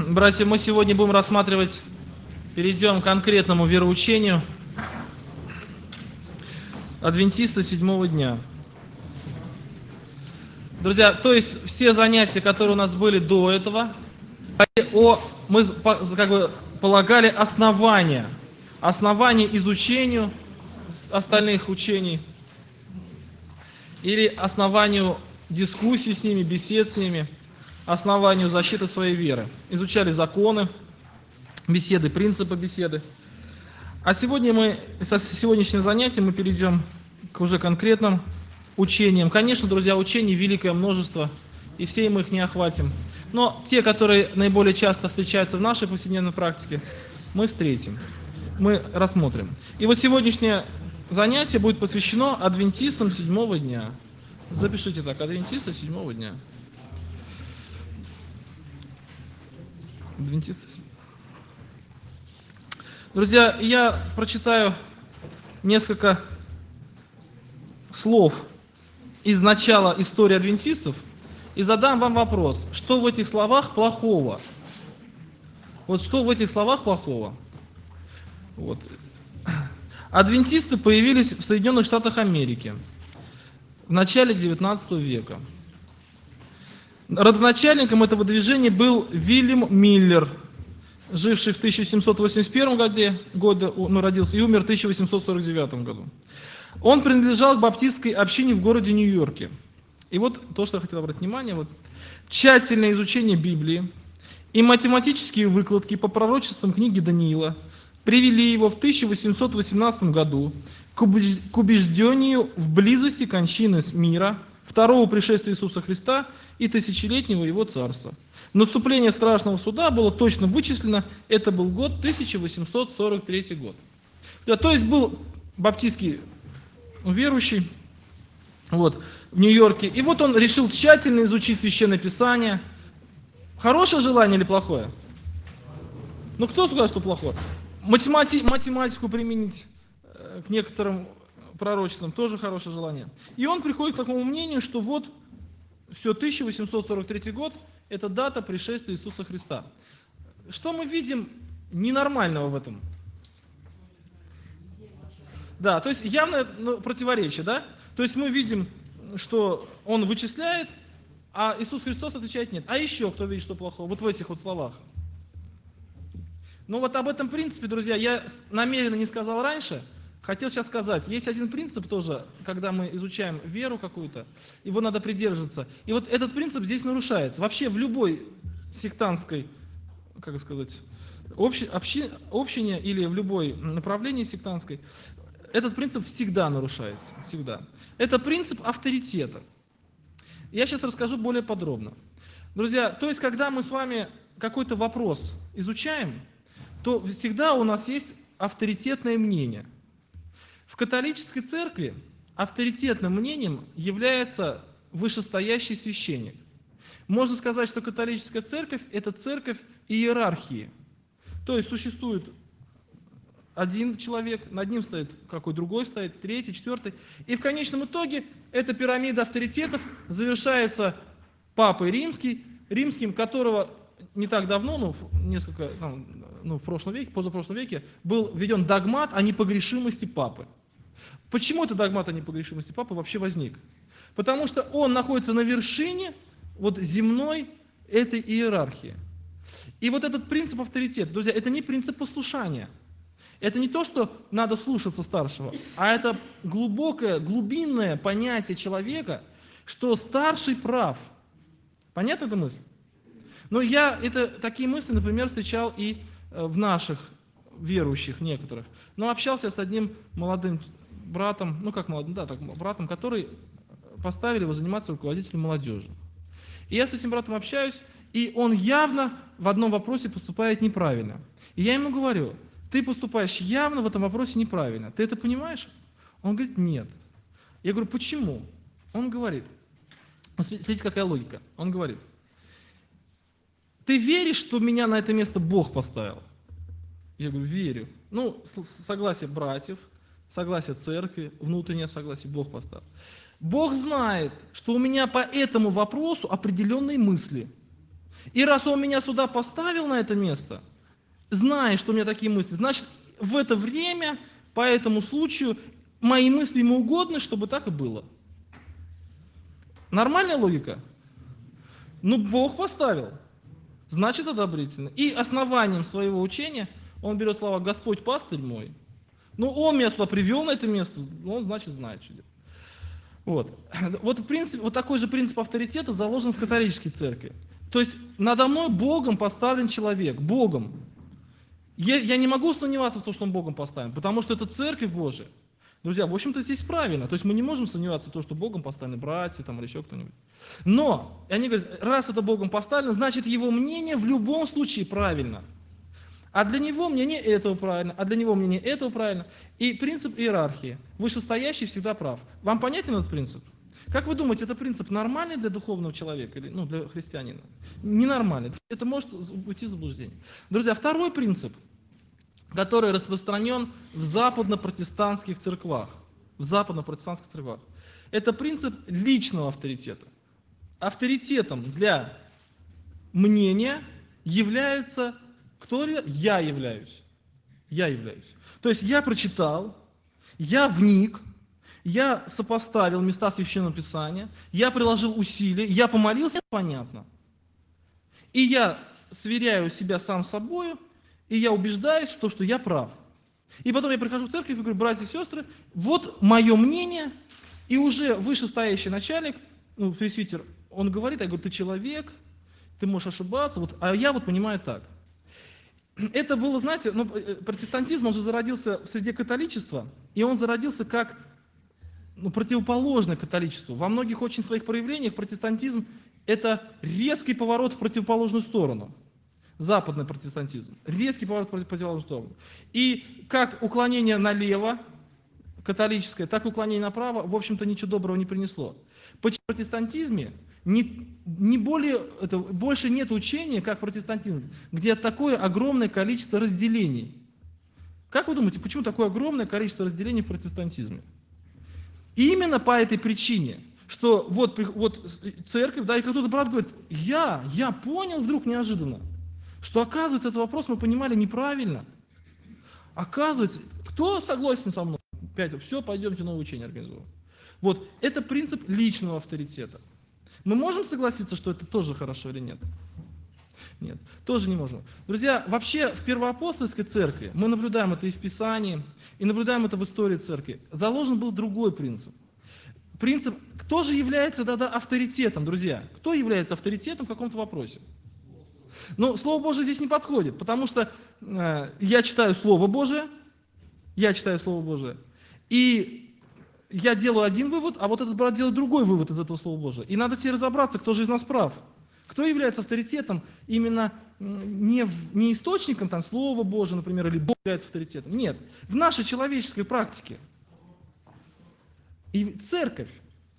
Братья, мы сегодня будем рассматривать, перейдем к конкретному вероучению адвентиста седьмого дня. Друзья, то есть все занятия, которые у нас были до этого, мы полагали основания изучению остальных учений или основанию дискуссий с ними, бесед с ними, основанию защиты своей веры. Изучали законы, беседы, принципы беседы. А сегодня со сегодняшнего занятия мы перейдем к уже конкретным учениям. Конечно, друзья, учений великое множество, и все мы их не охватим. Но те, которые наиболее часто встречаются в нашей повседневной практике, мы встретим, мы рассмотрим. И вот сегодняшнее занятие будет посвящено адвентистам седьмого дня. Запишите так, адвентисты седьмого дня. Адвентисты. Друзья, я прочитаю несколько слов из начала истории адвентистов и задам вам вопрос, что в этих словах плохого? Вот что в этих словах плохого? Вот. Адвентисты появились в Соединенных Штатах Америки в начале XIX века. Родоначальником этого движения был Вильям Миллер, живший в 1781 году, родился и умер в 1849 году. Он принадлежал к баптистской общине в городе Нью-Йорке. И вот то, что я хотел обратить внимание, вот тщательное изучение Библии и математические выкладки по пророчествам книги Даниила привели его в 1818 году к убеждению в близости кончины мира, второго пришествия Иисуса Христа и тысячелетнего его царства. Наступление страшного суда было точно вычислено, это был год 1843 год. То есть был баптистский верующий в Нью-Йорке, и вот он решил тщательно изучить Священное Писание. Хорошее желание или плохое? Ну кто скажет, что плохое? Математику применить к некоторым пророчествам тоже хорошее желание. И он приходит к такому мнению, что вот все 1843 год – это дата пришествия Иисуса Христа. Что мы видим ненормального в этом? Да, то есть явное противоречие, да? То есть мы видим, что он вычисляет, а Иисус Христос отвечает нет. А еще кто видит, что плохого? Вот в этих вот словах. Ну вот об этом принципе, друзья, я намеренно не сказал раньше, хотел сейчас сказать. Есть один принцип тоже, когда мы изучаем веру какую-то, его надо придерживаться. И вот этот принцип здесь нарушается. Вообще в любой сектантской, как сказать, общине или в любой направлении сектантской, этот принцип всегда нарушается. Всегда. Это принцип авторитета. Я сейчас расскажу более подробно. Друзья, то есть когда мы с вами какой-то вопрос изучаем, то всегда у нас есть авторитетное мнение. В католической церкви авторитетным мнением является вышестоящий священник. Можно сказать, что католическая церковь – это церковь иерархии. То есть существует один человек, над ним стоит какой другой стоит, третий, четвертый. И в конечном итоге эта пирамида авторитетов завершается Папой Римским, которого не так давно, в прошлом веке, позапрошлом веке, был введен догмат о непогрешимости Папы. Почему этот догмат о непогрешимости Папы вообще возник? Потому что он находится на вершине земной этой иерархии. И вот этот принцип авторитета, друзья, это не принцип послушания. Это не то, что надо слушаться старшего, а это глубокое, глубинное понятие человека, что старший прав. Понятна эта мысль? Но я такие мысли, например, встречал и в наших верующих некоторых. Но общался с одним молодым братом, братом, который поставили его заниматься руководителем молодежи. И я с этим братом общаюсь, и он явно в одном вопросе поступает неправильно. И я ему говорю: ты поступаешь явно в этом вопросе неправильно. Ты это понимаешь? Он говорит: нет. Я говорю: почему? Он говорит, смотрите, какая логика. Он говорит: ты веришь, что меня на это место Бог поставил? Я говорю: верю. Согласие братьев, согласие церкви, внутреннее согласие Бог поставил. Бог знает, что у меня по этому вопросу определенные мысли. И раз он меня сюда поставил на это место, зная, что у меня такие мысли, значит, в это время, по этому случаю, мои мысли ему угодны, чтобы так и было. Нормальная логика? Ну, Бог поставил, значит, одобрительно. И основанием своего учения он берет слова «Господь пастырь мой». Ну, он меня сюда привел на это место, он, значит, знает, что делать. Вот, в принципе, вот такой же принцип авторитета заложен в католической церкви. То есть надо мной Богом поставлен человек, Богом. Я не могу сомневаться в том, что он Богом поставлен, потому что это церковь Божия. Друзья, в общем-то здесь правильно. То есть мы не можем сомневаться в том, что Богом поставлены братья там, или еще кто-нибудь. Но, они говорят, раз это Богом поставлено, значит его мнение в любом случае правильно. А для него мнение этого правильно, а для него мнение этого правильно. И принцип иерархии. Вышестоящий всегда прав. Вам понятен этот принцип? Как вы думаете, это принцип нормальный для духовного человека или для христианина? Ненормальный. Это может уйти в заблуждение. Друзья, второй принцип, который распространен в западно-протестантских церквах. Это принцип личного авторитета. Авторитетом для мнения является кто? Я являюсь. То есть я прочитал, я вник, я сопоставил места Священного Писания, я приложил усилия, я помолился, понятно. И я сверяю себя сам с собой, и я убеждаюсь, что я прав. И потом я прихожу в церковь и говорю: братья и сестры, вот мое мнение, и уже вышестоящий начальник, пресвитер, он говорит, я говорю: ты человек, ты можешь ошибаться, а я понимаю так. Это было, знаете, протестантизм, он же зародился в среде католичества, и он зародился как противоположное католичеству. Во многих очень своих проявлениях протестантизм – это резкий поворот в противоположную сторону. Западный протестантизм. Резкий поворот в противоположную сторону. И как уклонение налево, католическое, так и уклонение направо, в общем-то, ничего доброго не принесло. В протестантизме больше нет учения, как протестантизм, где такое огромное количество разделений. Как вы думаете, почему такое огромное количество разделений в протестантизме? Именно по этой причине, что вот церковь, и кто-то брат говорит: я понял вдруг неожиданно, что, оказывается, этот вопрос мы понимали неправильно. Оказывается, кто согласен со мной? Все, пойдемте новое учение организовывать. Вот, это принцип личного авторитета. Мы можем согласиться, что это тоже хорошо или нет? Нет, тоже не можем. Друзья, вообще в первоапостольской церкви, мы наблюдаем это и в Писании, и наблюдаем это в истории церкви, заложен был другой принцип. Принцип, кто же является тогда авторитетом, друзья? Кто является авторитетом в каком-то вопросе? Слово Божие здесь не подходит, потому что я читаю Слово Божие, и я делаю один вывод, а вот этот брат делает другой вывод из этого Слова Божия. И надо тебе разобраться, кто же из нас прав. Кто является авторитетом именно не источником Слова Божия, например, или Бог является авторитетом. Нет, в нашей человеческой практике. И церковь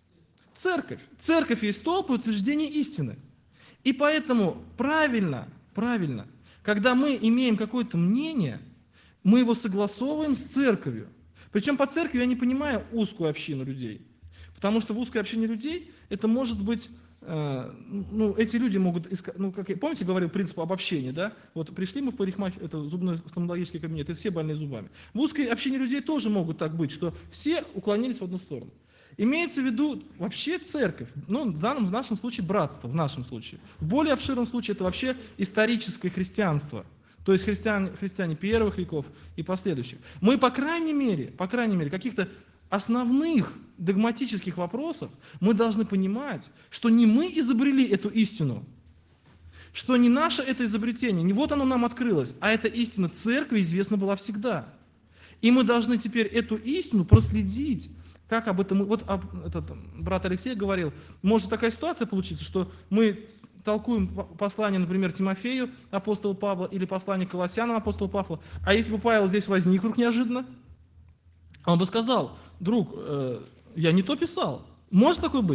есть столб утверждения истины. И поэтому правильно, когда мы имеем какое-то мнение, мы его согласовываем с церковью. Причем по церкви я не понимаю узкую общину людей. Потому что в узкой общине людей это может быть, эти люди могут искать, помните, говорил принцип обобщения, да? Вот пришли мы в парикмахер, это зубной стоматологический кабинет, и все больные зубами. В узкой общине людей тоже могут так быть, что все уклонились в одну сторону. Имеется в виду вообще церковь, в нашем случае братство, в нашем случае. В более обширном случае это вообще историческое христианство. То есть христиане первых веков и последующих. Мы, по крайней мере, каких-то основных догматических вопросов мы должны понимать, что не мы изобрели эту истину, что не наше это изобретение, не вот оно нам открылось, а эта истина церкви известна была всегда. И мы должны теперь эту истину проследить. Как об этом, этот брат Алексей говорил, может такая ситуация получиться, что мы толкуем послание, например, Тимофею, апостола Павла, или послание Колоссянам, апостола Павла, а если бы Павел здесь возник вдруг неожиданно, он бы сказал: друг, я не то писал. Может такое быть?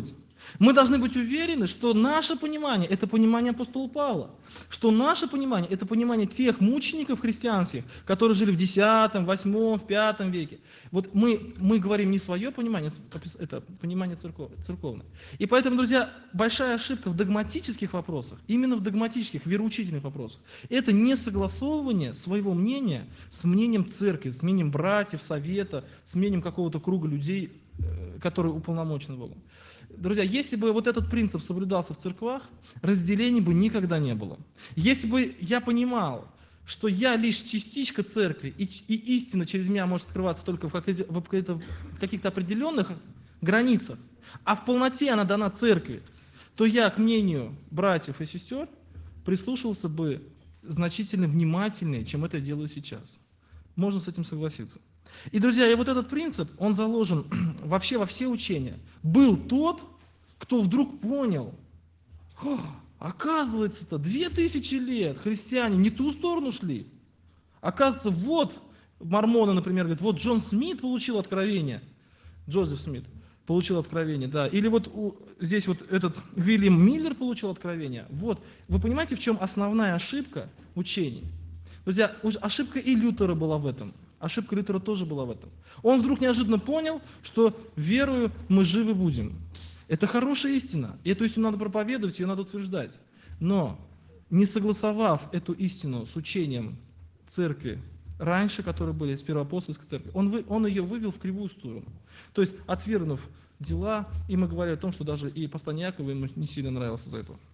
Мы должны быть уверены, что наше понимание – это понимание апостола Павла, что наше понимание – это понимание тех мучеников христианских, которые жили в X, VIII, V веке. Вот мы говорим не свое понимание, это понимание церковное. И поэтому, друзья, большая ошибка в догматических вопросах, именно в догматических, вероучительных вопросах, это не согласовывание своего мнения с мнением церкви, с мнением братьев, совета, с мнением какого-то круга людей, которые уполномочены Богом. Друзья, если бы вот этот принцип соблюдался в церквах, разделений бы никогда не было. Если бы я понимал, что я лишь частичка церкви, и истина через меня может открываться только в каких-то определенных границах, а в полноте она дана церкви, то я, к мнению братьев и сестер, прислушивался бы значительно внимательнее, чем это делаю сейчас. Можно с этим согласиться. И, друзья, и вот этот принцип, он заложен вообще во все учения. Был тот, кто вдруг понял, оказывается-то, 2000 лет христиане не ту сторону шли. Оказывается, вот мормоны, например, говорят, вот Джон Смит получил откровение, Джозеф Смит получил откровение, да, или вот здесь вот этот Вильям Миллер получил откровение. Вот, вы понимаете, в чем основная ошибка учений? Друзья, ошибка и Лютера была в этом. Ошибка Лютера тоже была в этом. Он вдруг неожиданно понял, что верою мы живы будем. Это хорошая истина. И эту истину надо проповедовать, ее надо утверждать. Но не согласовав эту истину с учением церкви раньше, которые были с первоапостольской церкви, он ее вывел в кривую сторону. То есть, отвергнув дела, и мы говорили о том, что даже и послание Якова ему не сильно нравился за это.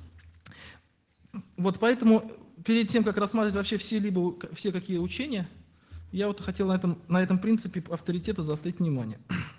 Вот поэтому, перед тем, как рассматривать вообще все какие учения, я вот хотел на этом принципе авторитета заострить внимание.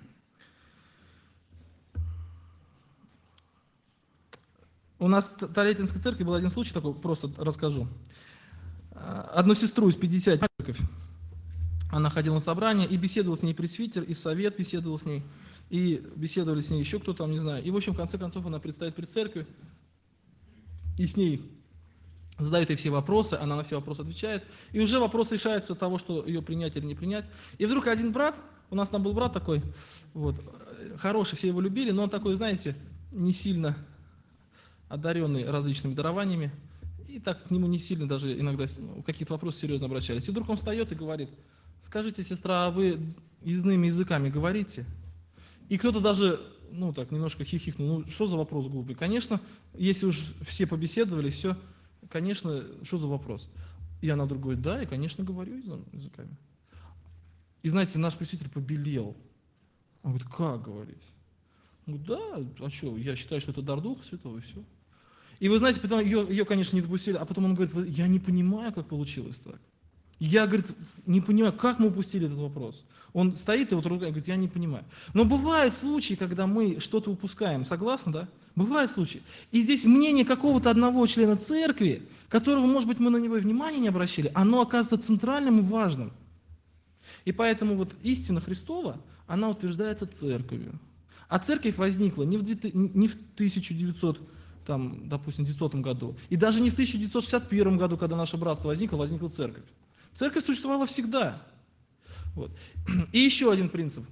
У нас в Толетинской церкви был один случай такой, просто расскажу. Одну сестру из 50 церковь, она ходила на собрание, и беседовал с ней пресвитер, и совет беседовал с ней, и беседовали с ней еще кто-то там, не знаю. И, в общем, в конце концов, она предстоит пред церковью, и с ней задают ей все вопросы, она на все вопросы отвечает, и уже вопрос решается от того, что ее принять или не принять. И вдруг один брат, у нас там был брат такой, вот, хороший, все его любили, но он такой, знаете, не сильно одаренный различными дарованиями, и так к нему не сильно даже иногда какие-то вопросы серьезно обращались. И вдруг он встает и говорит: скажите, сестра, а вы иными языками говорите? И кто-то даже, так немножко хихикнул, что за вопрос глупый? Конечно, если уж все побеседовали, все, конечно, что за вопрос? И она вдруг говорит: да, я, конечно, говорю языками. И знаете, наш пресвитер побелел. Он говорит: как говорить? Он говорит: да, а что, я считаю, что это дар Духа Святого, и все. И вы знаете, потом ее, конечно, не допустили, а потом он говорит: я не понимаю, как получилось так. Я, говорит, не понимаю, как мы упустили этот вопрос. Он стоит и вот ругает, говорит: я не понимаю. Но бывают случаи, когда мы что-то упускаем, согласны, да? Бывают случаи. И здесь мнение какого-то одного члена церкви, которого, может быть, мы на него и внимания не обращали, оно оказывается центральным и важным. И поэтому вот истина Христова, она утверждается церковью. А церковь возникла не в 1900, там, допустим, 900 году, и даже не в 1961 году, когда наше братство возникла церковь. Церковь существовала всегда. Вот. И еще один принцип.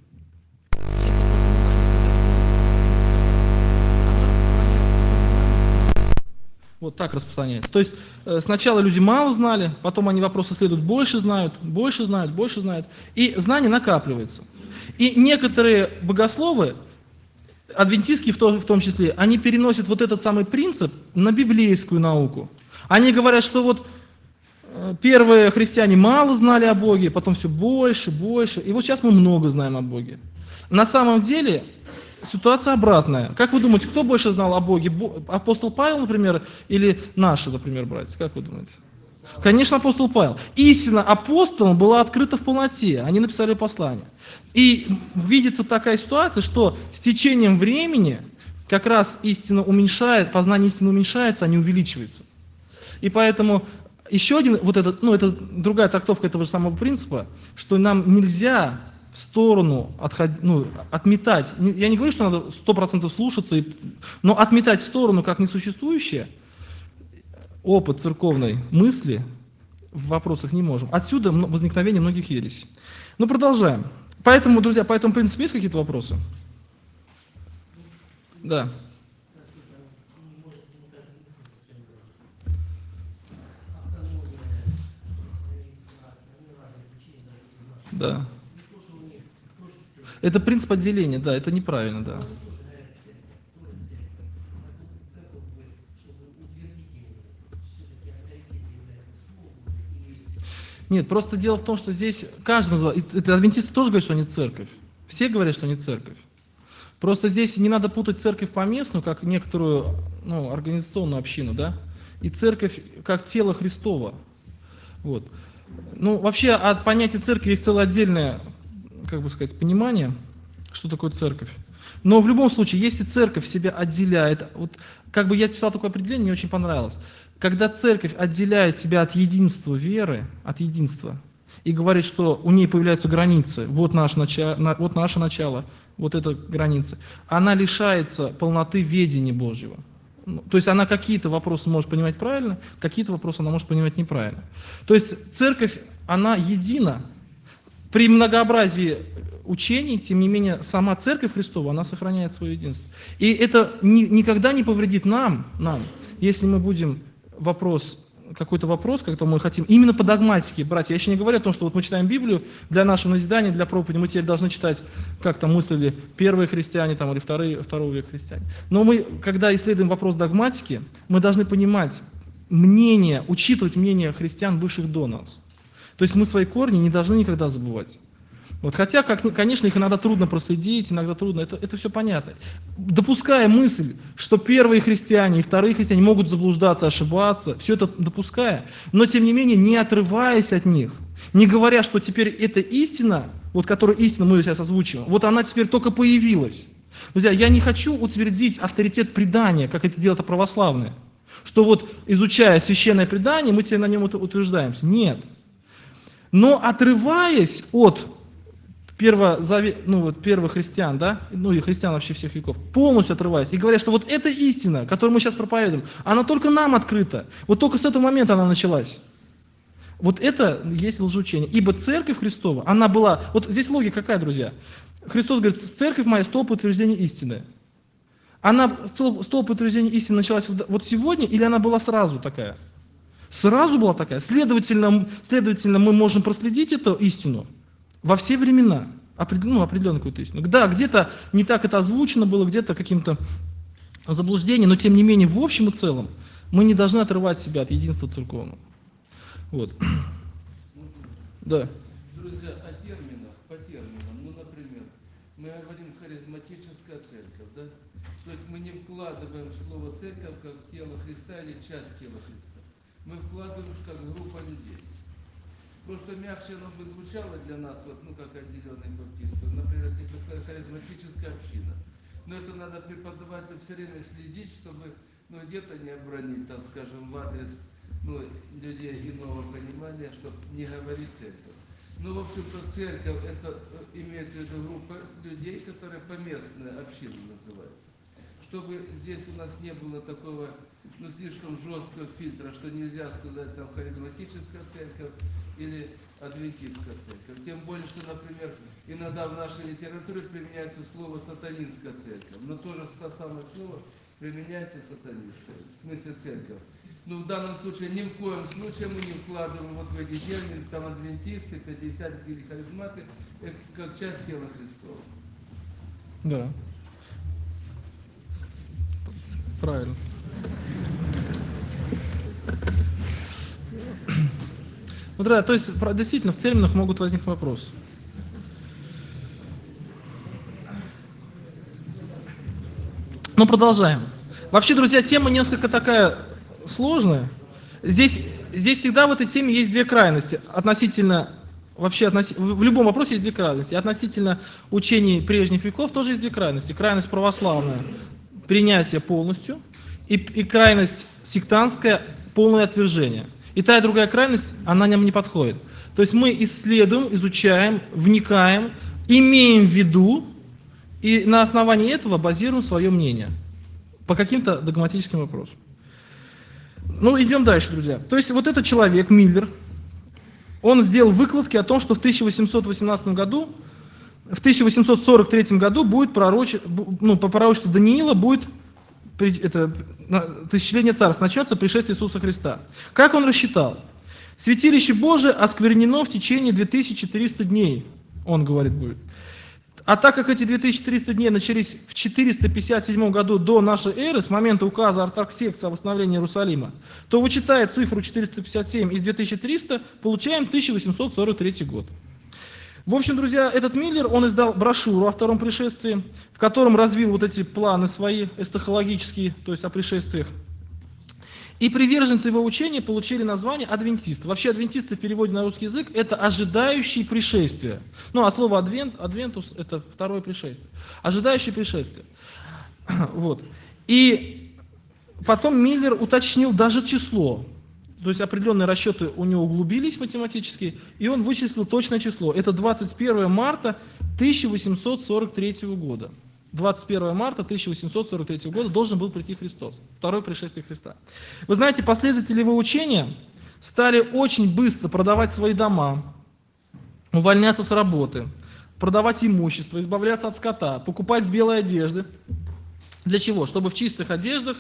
Вот так распространяется. То есть сначала люди мало знали, потом они вопросы следуют, больше знают, и знание накапливается. И некоторые богословы, адвентистские в том числе, они переносят вот этот самый принцип на библейскую науку. Они говорят, что вот первые христиане мало знали о Боге, потом все больше, и вот сейчас мы много знаем о Боге. На самом деле ситуация обратная. Как вы думаете, кто больше знал о Боге? Апостол Павел, например, или наши, например, братья? Как вы думаете? Конечно, апостол Павел. Истина апостолам была открыта в полноте. Они написали послание. И видится такая ситуация, что с течением времени как раз истина познание истины уменьшается, а не увеличивается. И поэтому еще один, это другая трактовка этого же самого принципа, что нам нельзя в сторону отметать. Я не говорю, что надо 100% слушаться, но отметать в сторону как несуществующее опыт церковной мысли в вопросах не можем. Отсюда возникновение многих ересей. Продолжаем. Поэтому, друзья, по этому принципу есть какие-то вопросы? Да. Да. Это принцип отделения, да, это неправильно, да. Нет, просто дело в том, что здесь каждый называет, это адвентисты тоже говорят, что они церковь. Все говорят, что они церковь. Просто здесь не надо путать церковь поместную, как некоторую организационную общину, да, и церковь как тело Христово. Вот. Ну, вообще от понятия церкви есть целое отдельное, как бы сказать, понимание, что такое церковь. Но в любом случае, если церковь себя отделяет, вот как бы я читал такое определение, мне очень понравилось. Когда церковь отделяет себя от единства веры, от единства, и говорит, что у ней появляются границы, вот наше начало, вот эта граница, она лишается полноты ведения Божьего. То есть она какие-то вопросы может понимать правильно, какие-то вопросы она может понимать неправильно. То есть церковь, она едина. При многообразии учений, тем не менее, сама Церковь Христова, она сохраняет свое единство. И это никогда не повредит нам, если мы будем какой-то вопрос, когда мы хотим именно по догматике брать. Я еще не говорю о том, что вот мы читаем Библию для нашего назидания, для проповеди, мы теперь должны читать, как там мыслили первые христиане или второго века христиане. Но мы, когда исследуем вопрос догматики, мы должны понимать мнение, учитывать мнение христиан, бывших до нас. То есть мы свои корни не должны никогда забывать. Вот, хотя, конечно, их иногда трудно проследить, иногда трудно, это все понятно. Допуская мысль, что первые христиане и вторые христиане могут заблуждаться, ошибаться, все это допуская, но тем не менее не отрываясь от них, не говоря, что теперь эта истина, вот которую истину мы сейчас озвучиваем, вот она теперь только появилась. Друзья, я не хочу утвердить авторитет предания, как это делают православные, что вот изучая священное предание, мы теперь на нем утверждаемся. Нет. Но отрываясь от первых христиан, да, и христиан вообще всех веков, полностью отрываясь, и говорят, что вот эта истина, которую мы сейчас проповедуем, она только нам открыта, вот только с этого момента она началась. Вот это есть лжеучение. Ибо Церковь Христова, она была, вот здесь логика какая, друзья? Христос говорит, Церковь моя, столб утверждения истины. Столб утверждения истины началась вот сегодня, или она была сразу такая? Сразу была такая. Следовательно, мы можем проследить эту истину во все времена, определенную какую-то истину. Да, где-то не так это озвучено было, где-то каким-то заблуждением, но тем не менее, в общем и целом, мы не должны отрывать себя от единства церковного. Вот. Да. Друзья, по терминам, например, мы говорим харизматическая церковь, да? То есть мы не вкладываем в слово церковь как тело Христа или часть тела Христа. Мы вкладываем как группа людей. Просто мягче оно бы звучало для нас, как отделенные баптисты, например, харизматическая община. Но это надо преподавателю все время следить, чтобы где-то не обронить, скажем, в адрес людей иного понимания, чтобы не говорить церковь. В общем-то, церковь, это имеется в виду группа людей, которые поместная община называется. Чтобы здесь у нас не было такого, слишком жесткого фильтра, что нельзя сказать там харизматическая церковь или адвентистская церковь. Тем более, что, например, иногда в нашей литературе применяется слово сатанинская церковь, но тоже то самое слово применяется сатанинская, в смысле церковь. В данном случае ни в коем случае мы не вкладываем в эти термины, там адвентисты, пятидесятники или харизматы, как часть тела Христова. Да. Правильно. Да, то есть действительно в терминах могут возникнуть вопросы. Но продолжаем. Вообще, друзья, тема несколько такая сложная. Здесь всегда в этой теме есть две крайности. В любом вопросе есть две крайности. Относительно учений прежних веков тоже есть две крайности. Крайность православная, принятие полностью, и крайность сектантская, полное отвержение. И та, и другая крайность, она нам не подходит. То есть мы исследуем, изучаем, вникаем, имеем в виду, и на основании этого базируем свое мнение по каким-то догматическим вопросам. Идем дальше, друзья. То есть вот этот человек, Миллер, он сделал выкладки о том, что в 1818 году в 1843 году будет по пророчеству Даниила будет тысячелетие царства, начнется пришествие Иисуса Христа. Как он рассчитал? Святилище Божие осквернено в течение 2300 дней, он говорит, будет. А так как эти 2300 дней начались в 457 году до нашей эры, с момента указа Артаксеркса о восстановлении Иерусалима, то, вычитая цифру 457 из 2300, получаем 1843 год. В общем, друзья, этот Миллер, он издал брошюру о втором пришествии, в котором развил вот эти планы свои эстахологические, то есть о пришествиях. И приверженцы его учения получили название адвентисты. Вообще адвентисты в переводе на русский язык – это ожидающие пришествия. Ну, от слова адвентус – это второе пришествие. Ожидающие пришествия. Вот. И потом Миллер уточнил даже число. То есть определенные расчеты у него углубились математически, и он вычислил точное число. Это 21 марта 1843 года. 21 марта 1843 года должен был прийти Христос. Второе пришествие Христа. Вы знаете, последователи его учения стали очень быстро продавать свои дома, увольняться с работы, продавать имущество, избавляться от скота, покупать белые одежды. Для чего? Чтобы в чистых одеждах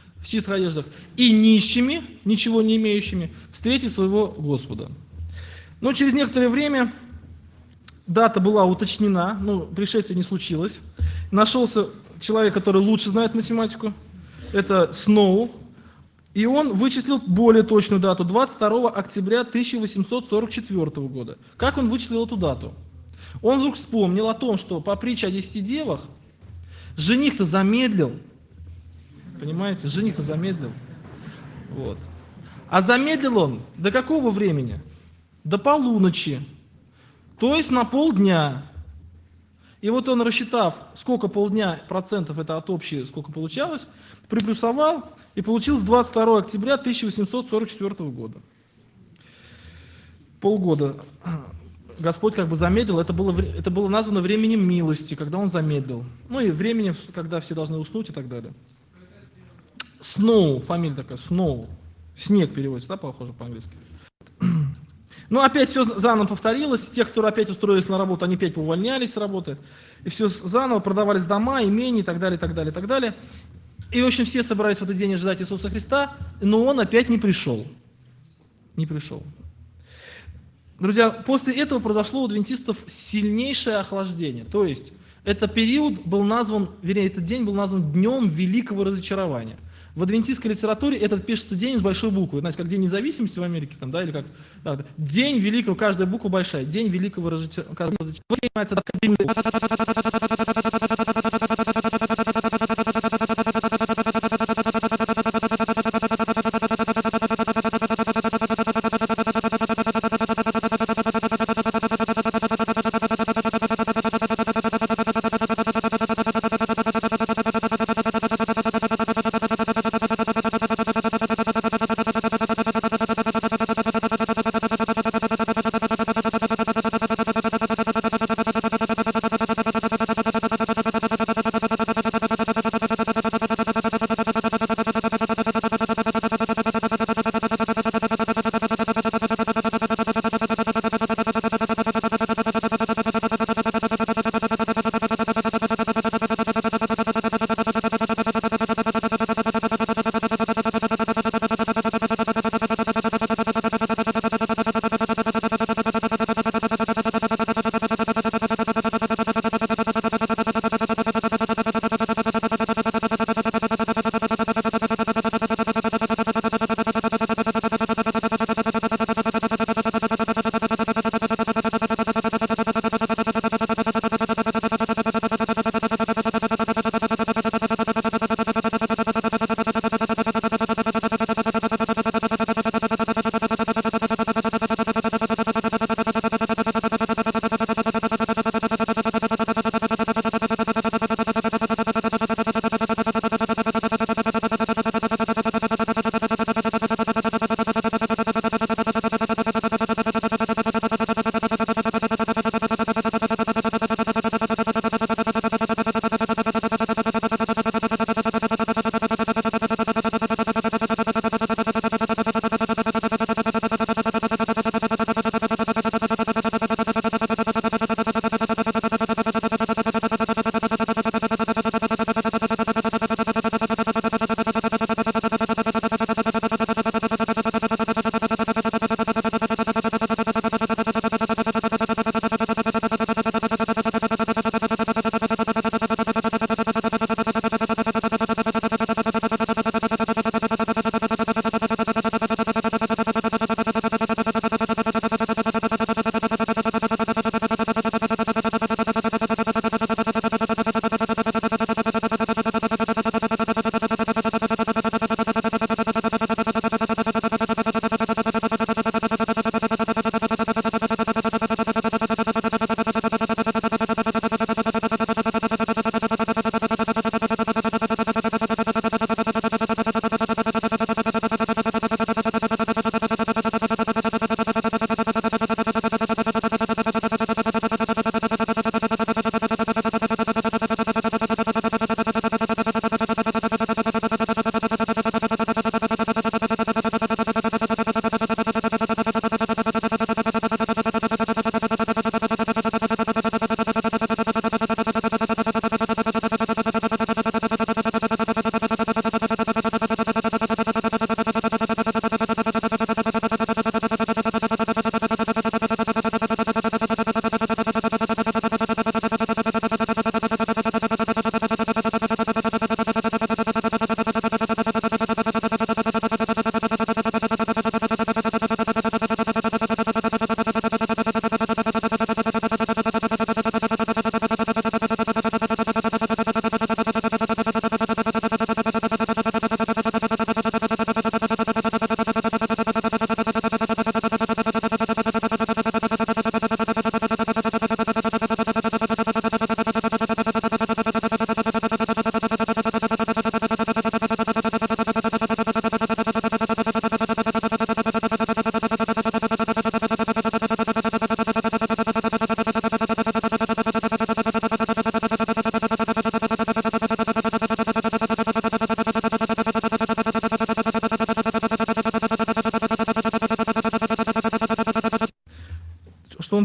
и нищими, ничего не имеющими, встретить своего Господа. Но через некоторое время дата была уточнена, пришествие не случилось. Нашелся человек, который лучше знает математику, это Сноу, и он вычислил более точную дату, 22 октября 1844 года. Как он вычислил эту дату? Он вдруг вспомнил о том, что по притче о 10 девах жених-то замедлил, понимаете, жених-то замедлил. Вот. А замедлил он до какого времени? До полуночи, то есть на полдня. И вот он, рассчитав, сколько полдня процентов это от общей, сколько получалось, приплюсовал и получилось 22 октября 1844 года. Полгода Господь как бы замедлил, это было названо временем милости, когда он замедлил. Ну и временем, когда все должны уснуть и так далее. Сноу, фамилия такая, Сноу. Снег переводится, да, похоже по-английски. Ну, опять все заново повторилось. Те, кто опять устроились на работу, они опять увольнялись с работы. И все заново, продавались дома, имения и так далее, и так далее, и так далее. И, в общем, все собирались в этот день ожидать Иисуса Христа, но Он опять не пришел. Не пришел. Друзья, после этого произошло у адвентистов сильнейшее охлаждение. То есть, этот период был назван, вернее, этот день был назван Днем Великого Разочарования. В адвентистской литературе этот пишется день с большой буквы. Знаете, как День независимости в Америке, там, да, или как День Великого, каждая буква большая. День Великого Разочарования.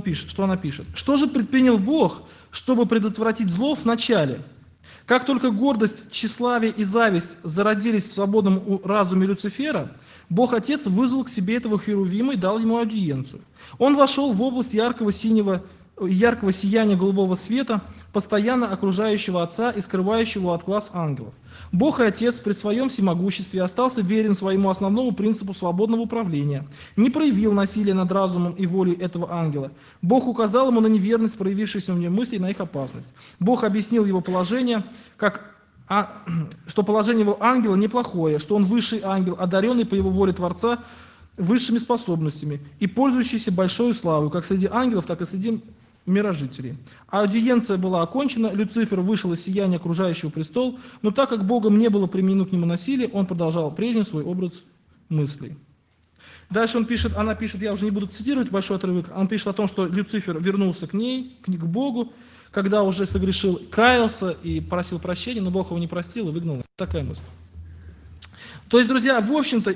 что она пишет. Что же предпринял Бог, чтобы предотвратить зло в начале? Как только гордость, тщеславие и зависть зародились в свободном разуме Люцифера, Бог Отец вызвал к себе этого херувима и дал ему аудиенцию. Он вошел в область яркого сияния голубого света, постоянно окружающего Отца и скрывающего от глаз ангелов. Бог и Отец при своем всемогуществе остался верен своему основному принципу свободного управления, не проявил насилия над разумом и волей этого ангела. Бог указал ему на неверность, проявившуюся в нем мысли, на их опасность. Бог объяснил его положение, что положение его ангела неплохое, что он высший ангел, одаренный по его воле Творца высшими способностями и пользующийся большой славой, как среди ангелов, так и среди мирожителей. Аудиенция была окончена, Люцифер вышел из сияния окружающего престол, но так как Богом не было применено к нему насилия, он продолжал прежний свой образ мыслей. Дальше она пишет, я уже не буду цитировать большой отрывок, он пишет о том, что Люцифер вернулся к ней, к Богу, когда уже согрешил, каялся и просил прощения, но Бог его не простил и выгнал. Такая мысль. То есть, друзья, в общем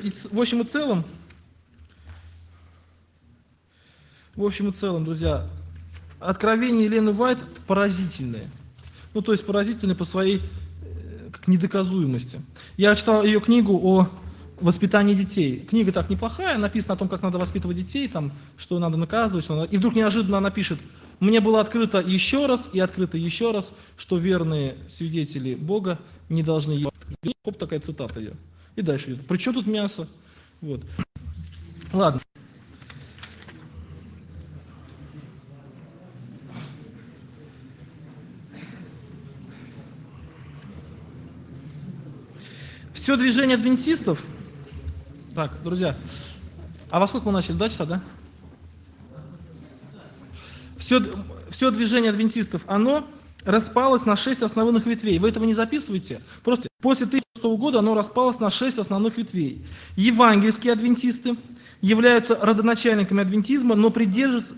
и целом, друзья, откровения Елены Уайт поразительные. Ну, то есть поразительные по своей недоказуемости. Я читал ее книгу о воспитании детей. Книга так неплохая, написано о том, как надо воспитывать детей, там, что надо наказывать. И вдруг неожиданно она пишет, мне было открыто еще раз, что верные свидетели Бога не должны есть. Хоп, такая цитата ее. И дальше идет. При чем тут мясо? Вот. Ладно. Все движение адвентистов. Так, друзья, а во сколько мы начали? 2 часа, да? Все движение адвентистов, оно распалось на 6 основных ветвей. Вы этого не записываете? Просто после 1906 года оно распалось на 6 основных ветвей. Евангельские адвентисты являются родоначальниками адвентизма, но придерживаются...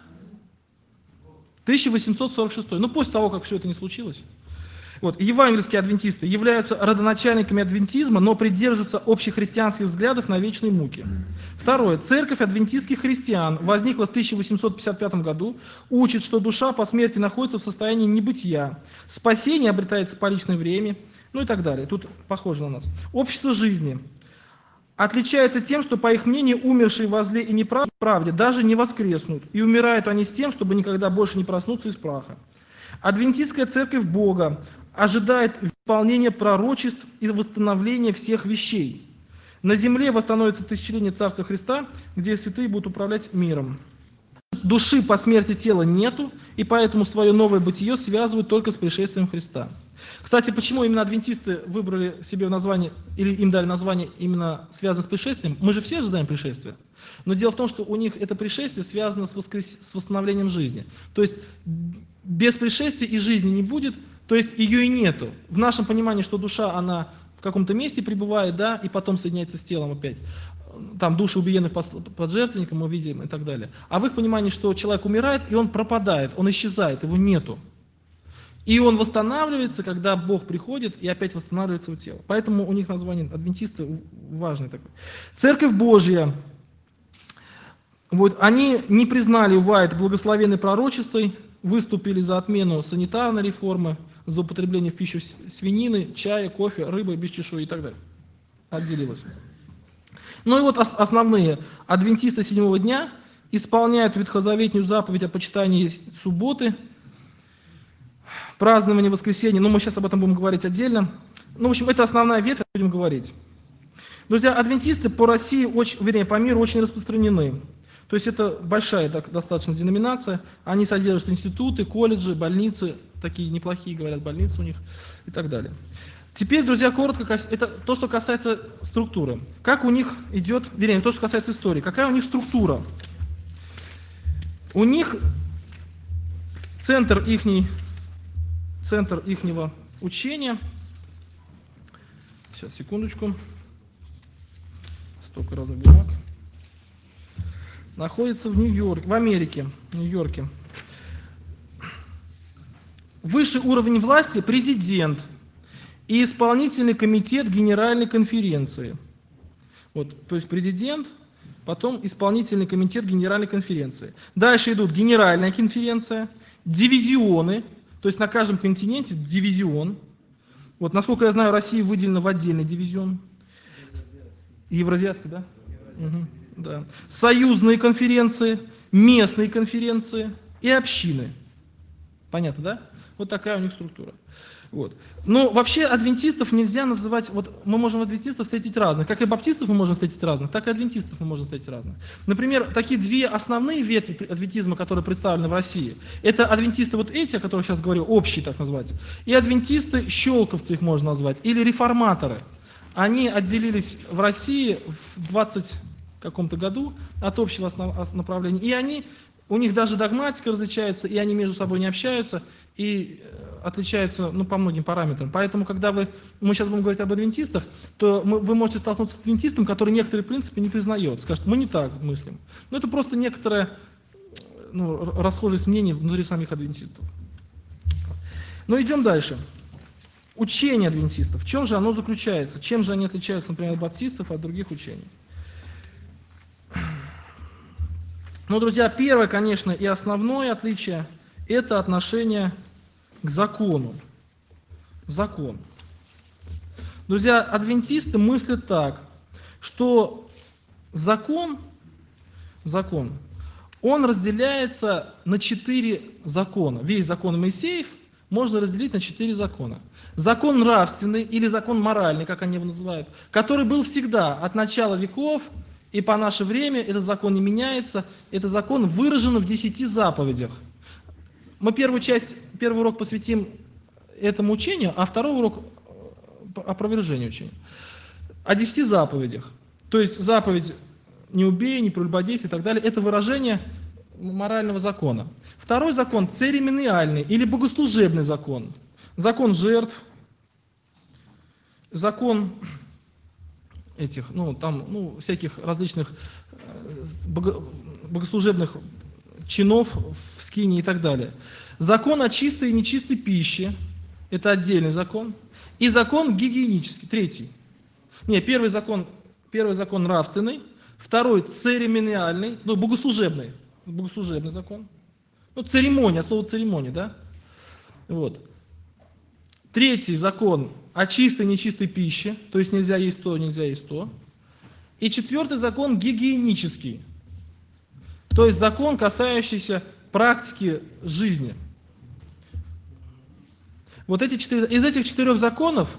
1846, ну после того, как все это не случилось. Вот. Евангельские адвентисты являются родоначальниками адвентизма, но придерживаются общехристианских взглядов на вечные муки. Второе. Церковь адвентистских христиан возникла в 1855 году, учит, что душа по смерти находится в состоянии небытия, спасение обретается по личной время, ну и так далее. Тут похоже на нас. Общество жизни отличается тем, что, по их мнению, умершие во зле и неправде даже не воскреснут, и умирают они с тем, чтобы никогда больше не проснуться из праха. Адвентистская церковь Бога ожидает исполнения пророчеств и восстановления всех вещей. На земле восстановится тысячелетие Царства Христа, где святые будут управлять миром. Души по смерти тела нету, и поэтому свое новое бытие связывают только с пришествием Христа. Кстати, почему именно адвентисты выбрали себе название, или им дали название именно связанное с пришествием? Мы же все ожидаем пришествия. Но дело в том, что у них это пришествие связано с восстановлением жизни. То есть без пришествия и жизни не будет, то есть ее и нету. В нашем понимании, что душа, она в каком-то месте пребывает, да, и потом соединяется с телом опять. Там души убиенных под жертвенником мы видим и так далее. А в их понимании, что человек умирает, и он пропадает, он исчезает, его нету. И он восстанавливается, когда Бог приходит, и опять восстанавливается его тело. Поэтому у них название адвентисты важное такое. Церковь Божья. Вот, они не признали Уайт благословенной пророчествой, выступили за отмену санитарной реформы, за употребление в пищу свинины, чая, кофе, рыбы без чешуи и так далее. Отделилась. Ну и вот основные. Адвентисты седьмого дня исполняют ветхозаветную заповедь о почитании субботы, празднование воскресенья. Ну, мы сейчас об этом будем говорить отдельно. Ну, в общем, это основная ветвь, будем говорить. Друзья, адвентисты по России, вернее, по миру очень распространены. То есть это большая достаточно деноминация. Они содержат институты, колледжи, больницы, такие неплохие, говорят, больницы у них и так далее. Теперь, друзья, коротко, это то, что касается структуры. Как у них идет, вернее, то, что касается истории. Какая у них структура? У них центр ихнего учения. Сейчас, секундочку. Столько разных бумаг. Находится в Нью-Йорке, в Америке, в Нью-Йорке. Высший уровень власти – президент и исполнительный комитет Генеральной конференции. Вот, то есть президент, потом исполнительный комитет Генеральной конференции. Дальше идут Генеральная конференция, дивизионы, то есть на каждом континенте дивизион. Вот, насколько я знаю, Россия выделена в отдельный дивизион. Евразиатский, да? Угу, да. Союзные конференции, местные конференции и общины. Понятно, да? Вот такая у них структура. Вот. Но вообще адвентистов нельзя называть, вот мы можем адвентистов встретить разных, как и баптистов мы можем встретить разных, так и адвентистов мы можем встретить разных. Например, такие две основные ветви адвентизма, которые представлены в России, это адвентисты вот эти, о которых сейчас говорю, общие так назвать, и адвентисты, щелковцы их можно назвать, или реформаторы. Они отделились в России в 20 каком-то году от общего направления, и у них даже догматика различается, и они между собой не общаются, и отличаются по многим параметрам. Поэтому, когда мы сейчас будем говорить об адвентистах, то вы можете столкнуться с адвентистом, который некоторые принципы не признает, скажет, мы не так мыслим. Но это просто некоторая расхожесть мнений внутри самих адвентистов. Но идем дальше. Учение адвентистов. В чем же оно заключается? Чем же они отличаются, например, от баптистов и от других учений? Друзья, первое, конечно, и основное отличие – это отношение к закону. Закон. Друзья, адвентисты мыслят так, что закон, он разделяется на 4 закона. Весь закон Моисеев можно разделить на 4 закона. Закон нравственный или закон моральный, как они его называют, который был всегда, от начала веков, и по наше время этот закон не меняется. Этот закон выражен в 10 заповедях. Мы первый урок посвятим этому учению, а второй урок опровержению учения. О 10 заповедях. То есть заповедь «не убей», «не прелюбодействуй» и так далее. Это выражение морального закона. Второй закон – церемониальный или богослужебный закон. Закон жертв, закон всяких различных богослужебных чинов в скинии и так далее. Закон о чистой и нечистой пище – это отдельный закон. И закон гигиенический, третий. Первый закон нравственный, второй церемониальный, богослужебный закон. Церемония, от слова церемония, да? Вот. Третий закон о чистой и нечистой пище, то есть нельзя есть то, нельзя есть то. И четвертый закон гигиенический, то есть закон, касающийся практики жизни. Из этих 4 законов,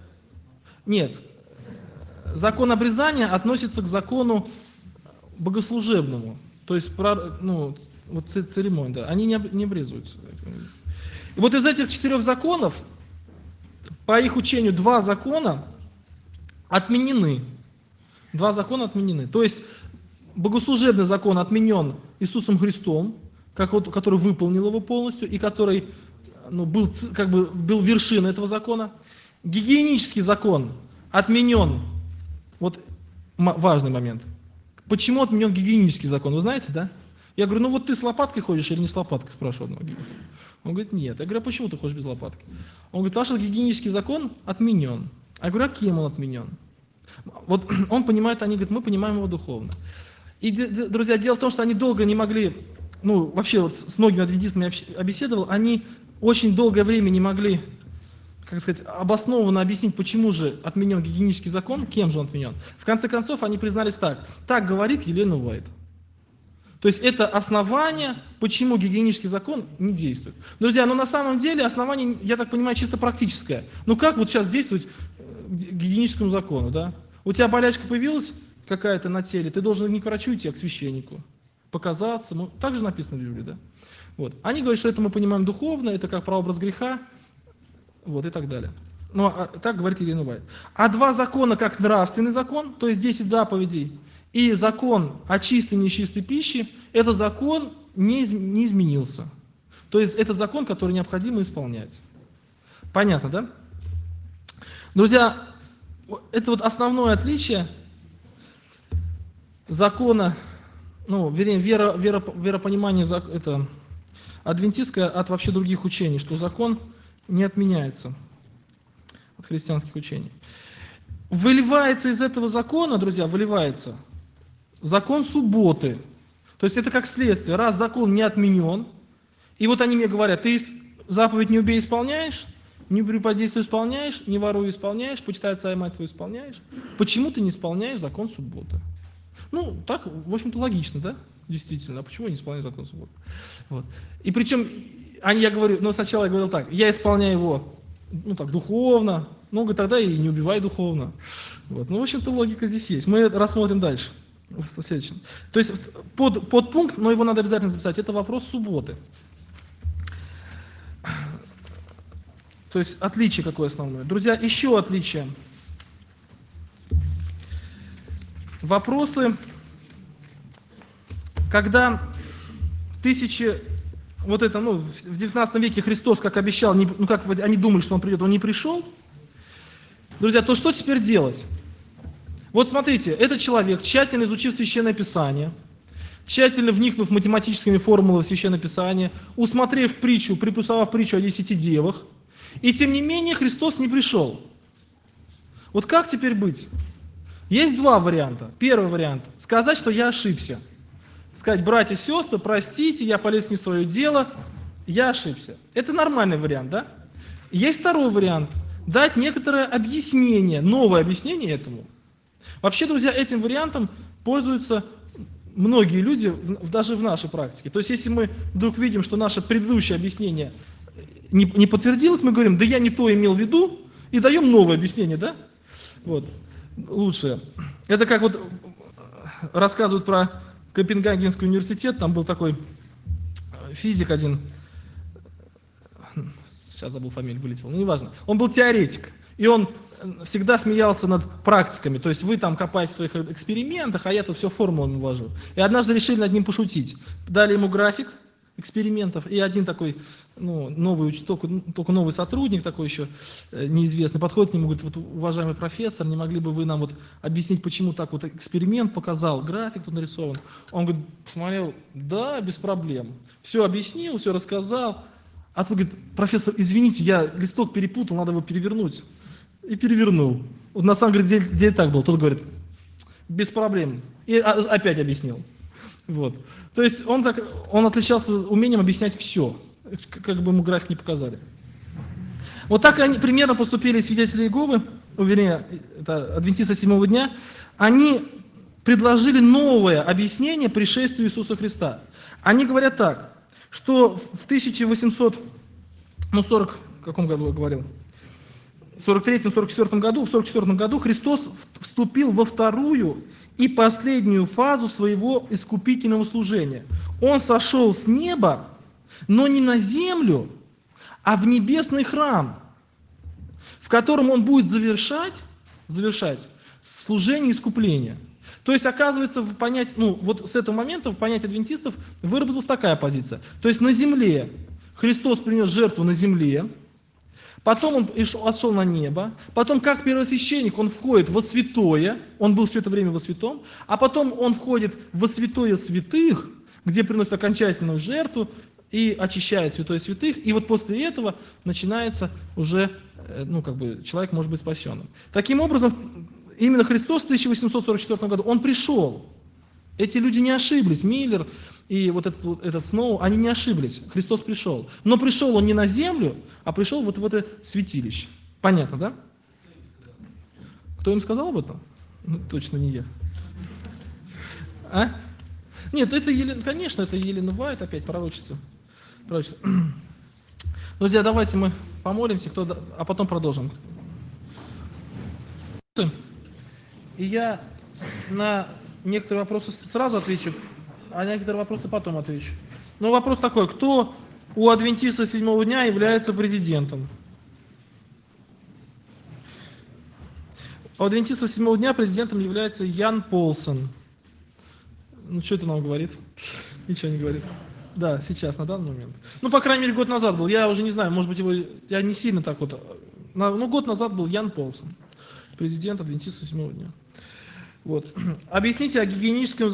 закон обрезания относится к закону богослужебному, то есть церемония, да, они не обрезываются. И вот из этих 4 законов, по их учению, 2 закона отменены. 2 закона отменены. То есть богослужебный закон отменен Иисусом Христом, который выполнил его полностью и который был вершиной этого закона. Гигиенический закон отменен. Вот важный момент. Почему отменен гигиенический закон? Вы знаете, да? Я говорю, ты с лопаткой ходишь или не с лопаткой, спрашиваю одного гигиеника. Он говорит, нет. Я говорю, а почему ты ходишь без лопатки? Он говорит, потому что гигиенический закон отменен. Я говорю, а кем он отменен? Вот он понимает, они говорят, мы понимаем его духовно. И, друзья, дело в том, что они долго не могли, вообще с многими адвентистами я беседовал, они очень долгое время не могли, обоснованно объяснить, почему же отменен гигиенический закон, кем же он отменен. В конце концов, они признались так говорит Елена Уайт. То есть это основание, почему гигиенический закон не действует. Друзья, на самом деле основание, я так понимаю, чисто практическое. Как вот сейчас действовать гигиеническому закону, да? У тебя болячка появилась какая-то на теле, ты должен не к врачу идти, а к священнику. Показаться. Так же написано в Библии, да? Вот. Они говорят, что это мы понимаем духовно, это как прообраз греха, и так далее. Так говорит Елена Уайт. А 2 закона, как нравственный закон, то есть 10 заповедей, и закон о чистой и нечистой пище, этот закон не изменился. То есть этот закон, который необходимо исполнять. Понятно, да? Друзья, это основное отличие закона, веропонимание адвентистское от вообще других учений, что закон не отменяется от христианских учений. Выливается из этого закона, друзья, закон субботы. То есть это как следствие. Раз закон не отменен, и вот они мне говорят, ты заповедь «не убей» исполняешь, «не прелюбодействуй» исполняешь, «не воруй» исполняешь, «почитай отца и мать твою» исполняешь. Почему ты не исполняешь закон субботы? Ну, так, в общем-то, логично, да? Действительно. А почему я не исполняю закон субботы? Вот. И причем, я говорю, сначала я говорил так, я исполняю его, так, духовно, говорит, тогда и не убивай духовно. Вот. В общем-то, логика здесь есть. Мы рассмотрим дальше. В следующем. То есть под пункт, но его надо обязательно записать, это вопрос субботы. То есть отличие какое основное. Друзья, еще отличие. Вопросы, когда в 19 веке Христос, как обещал, как они думали, что Он придет, Он не пришел. Друзья, то что теперь делать? Вот смотрите, этот человек, тщательно изучив Священное Писание, тщательно вникнув в математическими формулы в Священное Писание, усмотрев притчу, приплюсовав притчу о 10 девах, и тем не менее Христос не пришел. Вот как теперь быть? Есть два варианта. Первый вариант – сказать, что я ошибся. Сказать, братья и сестры, простите, я полез не в свое дело, я ошибся. Это нормальный вариант, да? Есть второй вариант – дать некоторое объяснение, новое объяснение этому. Вообще, друзья, этим вариантом пользуются многие люди, даже в нашей практике. То есть, если мы вдруг видим, что наше предыдущее объяснение не подтвердилось, мы говорим, да я не то имел в виду, и даем новое объяснение, да? Вот. Лучшее. Это как вот рассказывают про Копенгагенский университет, там был такой физик один, сейчас забыл фамилию, вылетел, неважно. Он был теоретик, и он всегда смеялся над практиками, то есть вы там копаете в своих экспериментах, а я тут все формулами ввожу. И однажды решили над ним пошутить. Дали ему график экспериментов, и один такой, новый, только новый сотрудник, такой еще неизвестный, подходит к нему, говорит, вот, уважаемый профессор, не могли бы вы нам вот объяснить, почему так вот эксперимент показал, график тут нарисован? Он говорит, посмотрел, да, без проблем. Все объяснил, все рассказал. А тут говорит, профессор, извините, я листок перепутал, надо его перевернуть. И перевернул. Вот на самом деле, где так было? Тот говорит, без проблем. И опять объяснил. Вот. То есть он отличался умением объяснять все, как бы ему график не показали. Вот так они примерно поступили свидетели Иеговы, вернее, это адвентисты 7-го дня. Они предложили новое объяснение пришествию Иисуса Христа. Они говорят так, что в 1840, каком году я говорил? В 43-44 году, в 44 году Христос вступил во вторую и последнюю фазу своего искупительного служения. Он сошел с неба, но не на землю, а в небесный храм, в котором он будет завершать служение искупления. То есть, оказывается, в понятии, вот с этого момента в понятии адвентистов выработалась такая позиция. То есть на земле Христос принес жертву на земле, потом он отшел на небо, потом как первосвященник он входит во святое, он был все это время во святом, а потом он входит во святое святых, где приносит окончательную жертву и очищает святое святых, и вот после этого начинается уже, человек может быть спасенным. Таким образом, именно Христос в 1844 году, он пришел. Эти люди не ошиблись, Миллер и вот этот Сноу, они не ошиблись, Христос пришел. Но пришел он не на землю, а пришел вот в это святилище. Понятно, да? Кто им сказал об этом? Точно не я. А? Нет, это конечно, это Елена Вайт, опять пророчество. Друзья, давайте мы помолимся, а потом продолжим. И я на некоторые вопросы сразу отвечу, а на некоторые вопросы потом отвечу. Но вопрос такой, кто у адвентиста 7-го дня является президентом? У адвентиста 7-го дня президентом является Ян Полсон. Что это нам говорит? Ничего не говорит. Да, сейчас, на данный момент. По крайней мере, год назад был. Я уже не знаю, может быть, я не сильно так вот. Год назад был Ян Полсон, президент адвентиста 7-го дня. Вот. Объясните о гигиеническом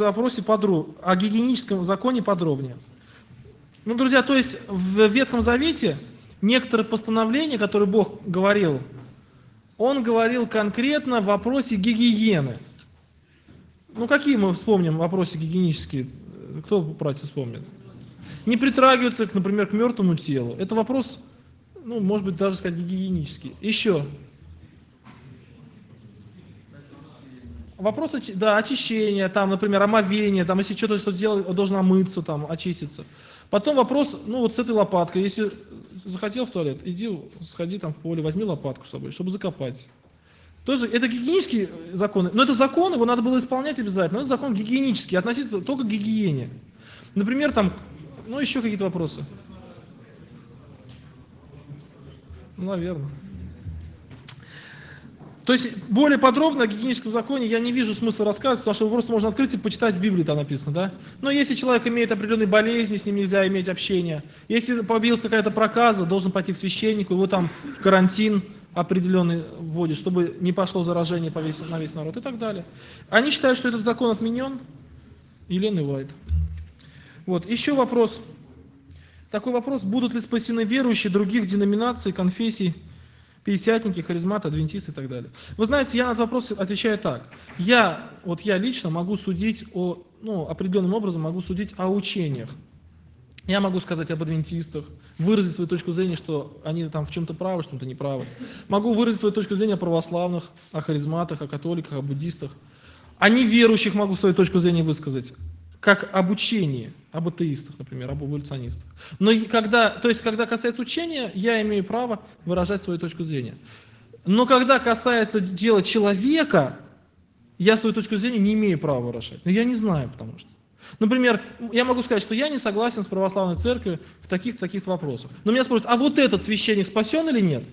законе подробнее. Друзья, то есть в Ветхом Завете некоторые постановления, которые Бог говорил, Он говорил конкретно в вопросе гигиены. Ну, какие мы вспомним вопросы гигиенические? Кто, братья, вспомнит? Не притрагиваться, например, к мертвому телу. Это вопрос, ну, может быть, даже сказать, гигиенический. Еще. Вопрос, да, очищения, там, например, омовения, там, если что-то делать, должен омыться, там, очиститься. Потом вопрос, ну, вот с этой лопаткой. Если захотел в туалет, иди, сходи там в поле, возьми лопатку с собой, чтобы закопать. Тоже это гигиенические законы, но это закон, его надо было исполнять обязательно, но это закон гигиенический, относиться только к гигиене. Например, там, ну еще какие-то вопросы? Ну, наверное. То есть более подробно о гигиеническом законе я не вижу смысла рассказывать, потому что его просто можно открыть и почитать, в Библии там написано, да? Но если человек имеет определенные болезни, с ним нельзя иметь общение. Если появилась какая-то проказа, должен пойти к священнику, его там в карантин определенный вводит, чтобы не пошло заражение на весь народ и так далее. Они считают, что этот закон отменен. Елена Уайт. Вот, еще вопрос. Такой вопрос, будут ли спасены верующие других деноминаций, конфессий, пятидесятники, харизматы, адвентисты и так далее. Вы знаете, я на этот вопрос отвечаю так. Я лично могу судить определенным образом могу судить о учениях. Я могу сказать об адвентистах, выразить свою точку зрения, что они там в чем-то правы, в чем-то неправы. Могу выразить свою точку зрения о православных, о харизматах, о католиках, о буддистах. О неверующих могу свою точку зрения высказать, как об учении, об атеистах, например, об эволюционистах. Но когда касается учения, я имею право выражать свою точку зрения. Но когда касается дела человека, я свою точку зрения не имею права выражать. Но я не знаю, потому что. Например, я могу сказать, что я не согласен с православной церковью в таких-то вопросах. Но меня спросят, а вот этот священник спасен или нет?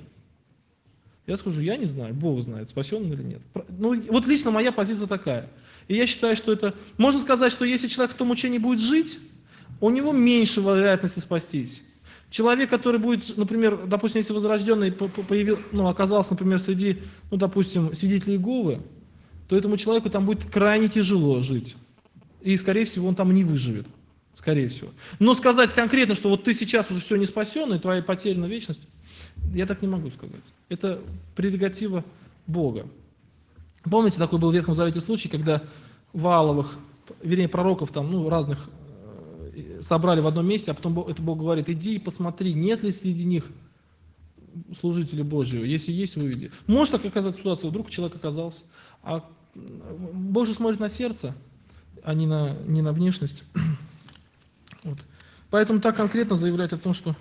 Я скажу, я не знаю, Бог знает, спасен он или нет. Ну, вот лично моя позиция такая. И я считаю, что это... Можно сказать, что если человек в том учении будет жить, у него меньше вероятности спастись. Человек, который будет, например, допустим, если возрожденный оказался, например, среди, допустим, свидетелей Иеговы, то этому человеку там будет крайне тяжело жить. И, скорее всего, он там не выживет. Скорее всего. Но сказать конкретно, что вот ты сейчас уже все не спасен, и твоя потеряна вечность, я так не могу сказать. Это прерогатива Бога. Помните, такой был в Ветхом Завете случай, когда Вааловых, вернее, пророков там, разных собрали в одном месте, а потом это Бог говорит, иди и посмотри, нет ли среди них служителей Божьего. Если есть, выведи. Может так оказаться ситуация, вдруг человек оказался. А Бог же смотрит на сердце, а не на внешность. Вот. Поэтому так конкретно заявлять о том, что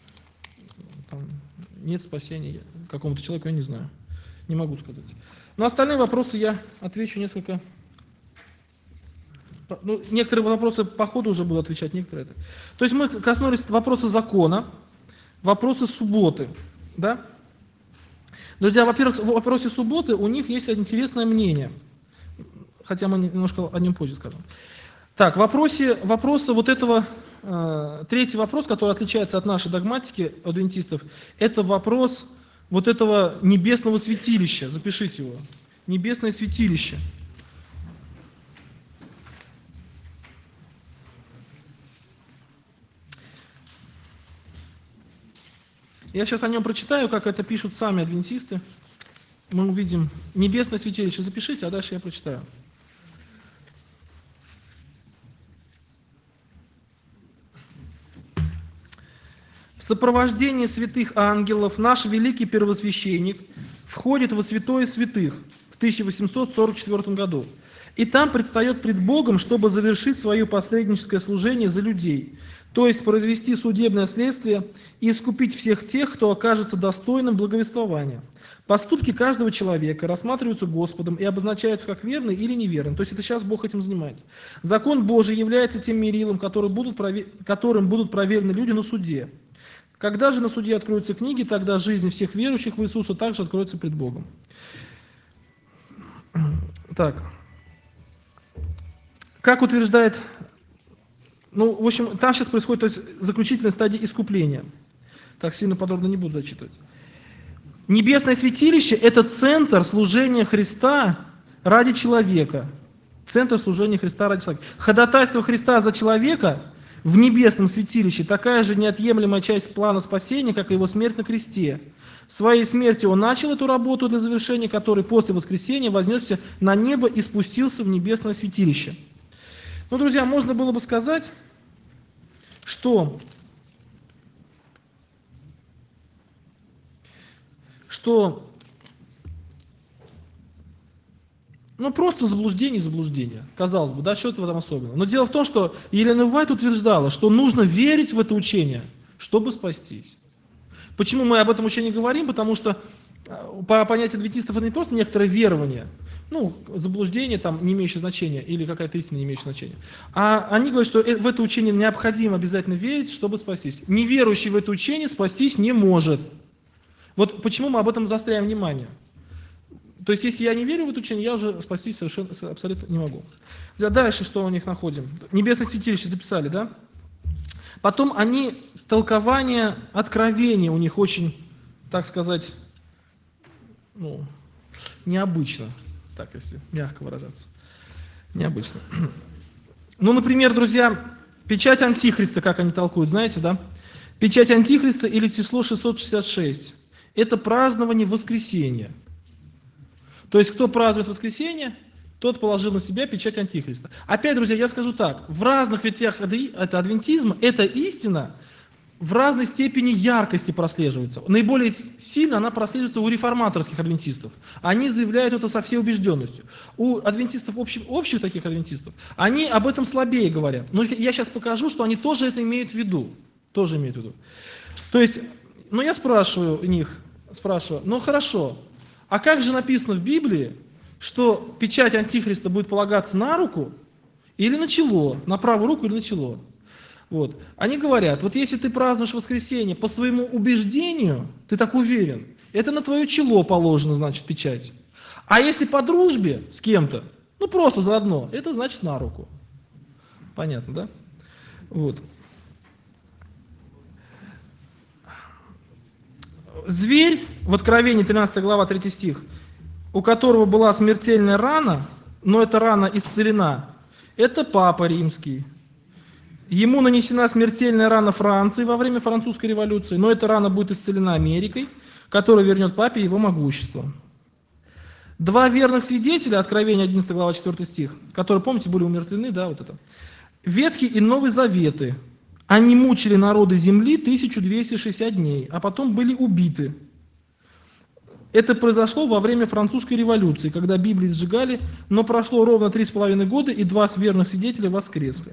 там нет спасения какому-то человеку, я не знаю. Не могу сказать. На остальные вопросы я отвечу несколько. Некоторые вопросы по ходу уже буду отвечать, некоторые это. То есть мы коснулись вопроса закона, вопроса субботы. Да? Друзья, во-первых, в вопросе субботы у них есть интересное мнение. Хотя мы немножко о нем позже скажем. Так, вопросы вот этого, третий вопрос, который отличается от нашей догматики адвентистов, это вопрос вот этого небесного святилища. Запишите его. Небесное святилище. Я сейчас о нем прочитаю, как это пишут сами адвентисты. Мы увидим небесное святилище. Запишите, а дальше я прочитаю. В сопровождении святых ангелов наш великий первосвященник входит во святое святых в 1844 году. И там предстает пред Богом, чтобы завершить свое посредническое служение за людей, то есть произвести судебное следствие и искупить всех тех, кто окажется достойным благовествования. Поступки каждого человека рассматриваются Господом и обозначаются как верный или неверный. То есть это сейчас Бог этим занимается. Закон Божий является тем мерилом, которым будут проверены люди на суде. Когда же на суде откроются книги, тогда жизнь всех верующих в Иисуса также откроется пред Богом. Так. Как утверждает... в общем, там сейчас происходит заключительная стадия искупления. Так сильно подробно не буду зачитывать. Небесное святилище – это центр служения Христа ради человека. Центр служения Христа ради человека. Ходатайство Христа за человека в небесном святилище такая же неотъемлемая часть плана спасения, как и его смерть на кресте. Своей смертью он начал эту работу, для завершения которой после воскресения вознесся на небо и спустился в небесное святилище. Ну, друзья, можно было бы сказать, что ну, просто заблуждение, казалось бы, да, что это в этом особенного. Но дело в том, что Елена Уайт утверждала, что нужно верить в это учение, чтобы спастись. Почему мы об этом учении говорим? Потому что по понятию адвентистов это не просто некоторое верование, ну, заблуждение там не имеющее значения, или какая-то истина не имеющая значения. А они говорят, что в это учение необходимо обязательно верить, чтобы спастись. Неверующий в это учение спастись не может. Вот почему мы об этом заостряем внимание. То есть, если я не верю в это учение, я уже спастись совершенно абсолютно не могу. Дальше что у них находим? Небесное святилище записали, да? Потом они, толкование откровения у них очень, так сказать, ну, необычно, так если мягко выражаться. Необычно. Ну, например, друзья, печать Антихриста, как они толкуют, знаете, да? Печать Антихриста или число 666 – это празднование воскресения. То есть, кто празднует воскресенье, тот положил на себя печать Антихриста. Опять, друзья, я скажу так, в разных ветвях адвентизма эта истина в разной степени яркости прослеживается. Наиболее сильно она прослеживается у реформаторских адвентистов. Они заявляют это со всей убежденностью. У адвентистов, общих таких адвентистов, они об этом слабее говорят. Но я сейчас покажу, что они тоже это имеют в виду. То есть, ну я спрашиваю у них, ну хорошо, а как же написано в Библии, что печать Антихриста будет полагаться на руку или на чело, на правую руку или на чело? Вот. Они говорят, вот если ты празднуешь воскресенье по своему убеждению, ты так уверен, это на твое чело положено, значит, печать. А если по дружбе с кем-то, ну просто заодно, это значит на руку. Понятно, да? Вот. Зверь, в Откровении 13 глава 3 стих, у которого была смертельная рана, но эта рана исцелена, это Папа Римский. Ему нанесена смертельная рана Франции во время французской революции, но эта рана будет исцелена Америкой, которая вернет Папе его могущество. Два верных свидетеля, Откровение 11 глава 4 стих, которые, помните, были умертвлены, да, вот это. Ветхий и Новый Заветы. Они мучили народы земли 1260 дней, а потом были убиты. Это произошло во время французской революции, когда Библии сжигали, но прошло ровно 3,5 года, и два верных свидетеля воскресли.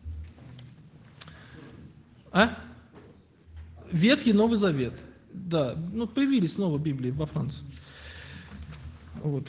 Ветхий и Новый Завет. Да, ну появились снова Библии во Франции. Вот.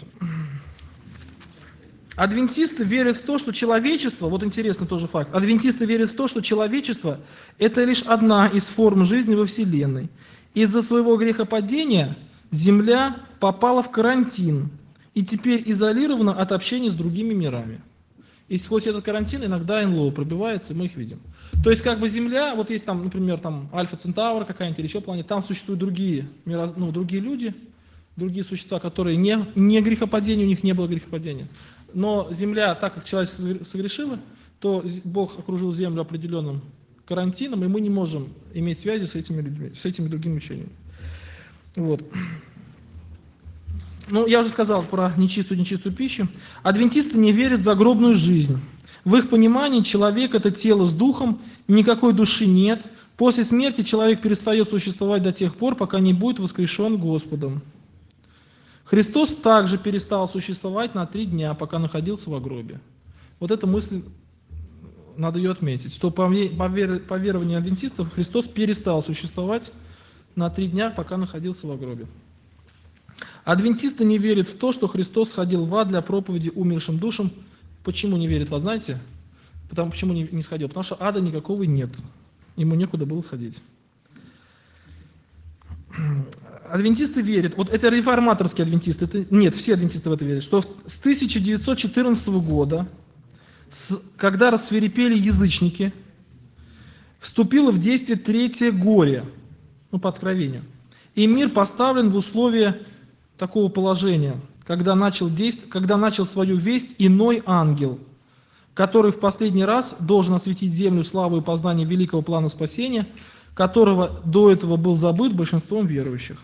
Адвентисты верят в то, что человечество, вот интересный тоже факт, адвентисты верят в то, что человечество – это лишь одна из форм жизни во Вселенной. Из-за своего грехопадения Земля попала в карантин и теперь изолирована от общения с другими мирами. И сквозь этот карантин иногда НЛО пробивается, и мы их видим. То есть как бы Земля, вот есть там, например, там Альфа Центавра какая-нибудь или еще планета, там существуют другие люди, другие существа, которые не грехопадение, у них не было грехопадения. Но Земля, так как человечество согрешило, то Бог окружил Землю определенным карантином, и мы не можем иметь связи с этими людьми, с этими другими учениями. Вот. Ну, я уже сказал про нечистую пищу. Адвентисты не верят в загробную жизнь. В их понимании человек – это тело с духом, никакой души нет. После смерти человек перестает существовать до тех пор, пока не будет воскрешен Господом. Христос также перестал существовать на 3 дня, пока находился в гробе. Вот эта мысль, надо ее отметить, что по верованию адвентистов Христос перестал существовать на 3 дня, пока находился в гробе. Адвентисты не верят в то, что Христос сходил в ад для проповеди умершим душам. Почему не верят, вы знаете? Почему не сходил? Потому что ада никакого нет. Ему некуда было сходить. Адвентисты верят, вот это реформаторские адвентисты, нет, все адвентисты в это верят, что с 1914 года, когда рассвирепели язычники, вступило в действие 3-е горе, ну, по откровению. И мир поставлен в условия такого положения, когда начал свою весть иной ангел, который в последний раз должен осветить землю славой и познанием великого плана спасения, которого до этого был забыт большинством верующих.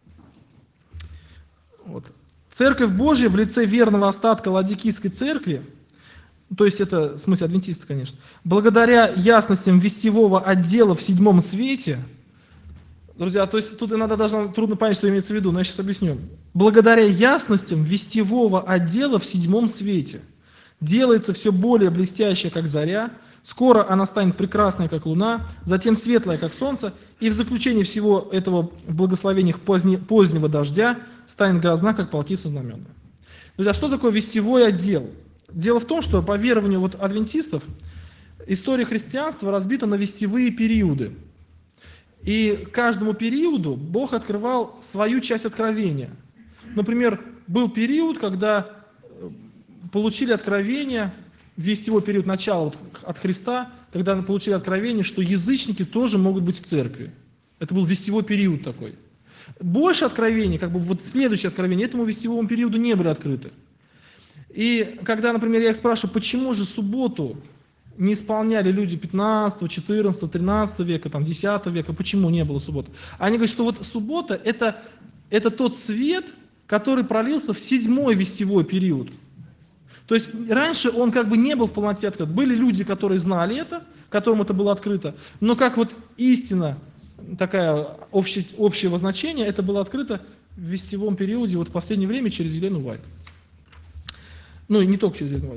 Вот. Церковь Божья в лице верного остатка Ладикийской церкви, то есть это, в смысле, адвентисты, конечно, благодаря ясностям вестевого отдела в седьмом свете, друзья, то есть тут иногда даже трудно понять, что имеется в виду, но я сейчас объясню. Благодаря ясностям вестевого отдела в седьмом свете делается все более блестящее, как заря, скоро она станет прекрасной, как луна, затем светлая, как солнце, и в заключении всего этого в благословениях позднего дождя станет грозна, как полки со знаменами. Друзья, что такое вестевой отдел? Дело в том, что по верованию вот адвентистов история христианства разбита на вестевые периоды. И каждому периоду Бог открывал свою часть откровения. Например, был период, когда получили откровение, вестевой период начала вот от Христа, когда получили откровение, что язычники тоже могут быть в церкви. Это был вестевой период такой. Больше откровений, как бы вот следующее откровение, этому вестевому периоду не были открыты. И когда, например, я их спрашиваю, почему же субботу не исполняли люди 15, 14, 13 века, там, 10 века, почему не было субботы? Они говорят, что вот суббота это тот свет, который пролился в 7-й вестевой период. То есть раньше он как бы не был в полноте открыт. Были люди, которые знали это, которым это было открыто, но как вот истина, такая общего значения, это было открыто в вестевом периоде, вот в последнее время через Елену Уайт. Ну и не только через Елену Уайт.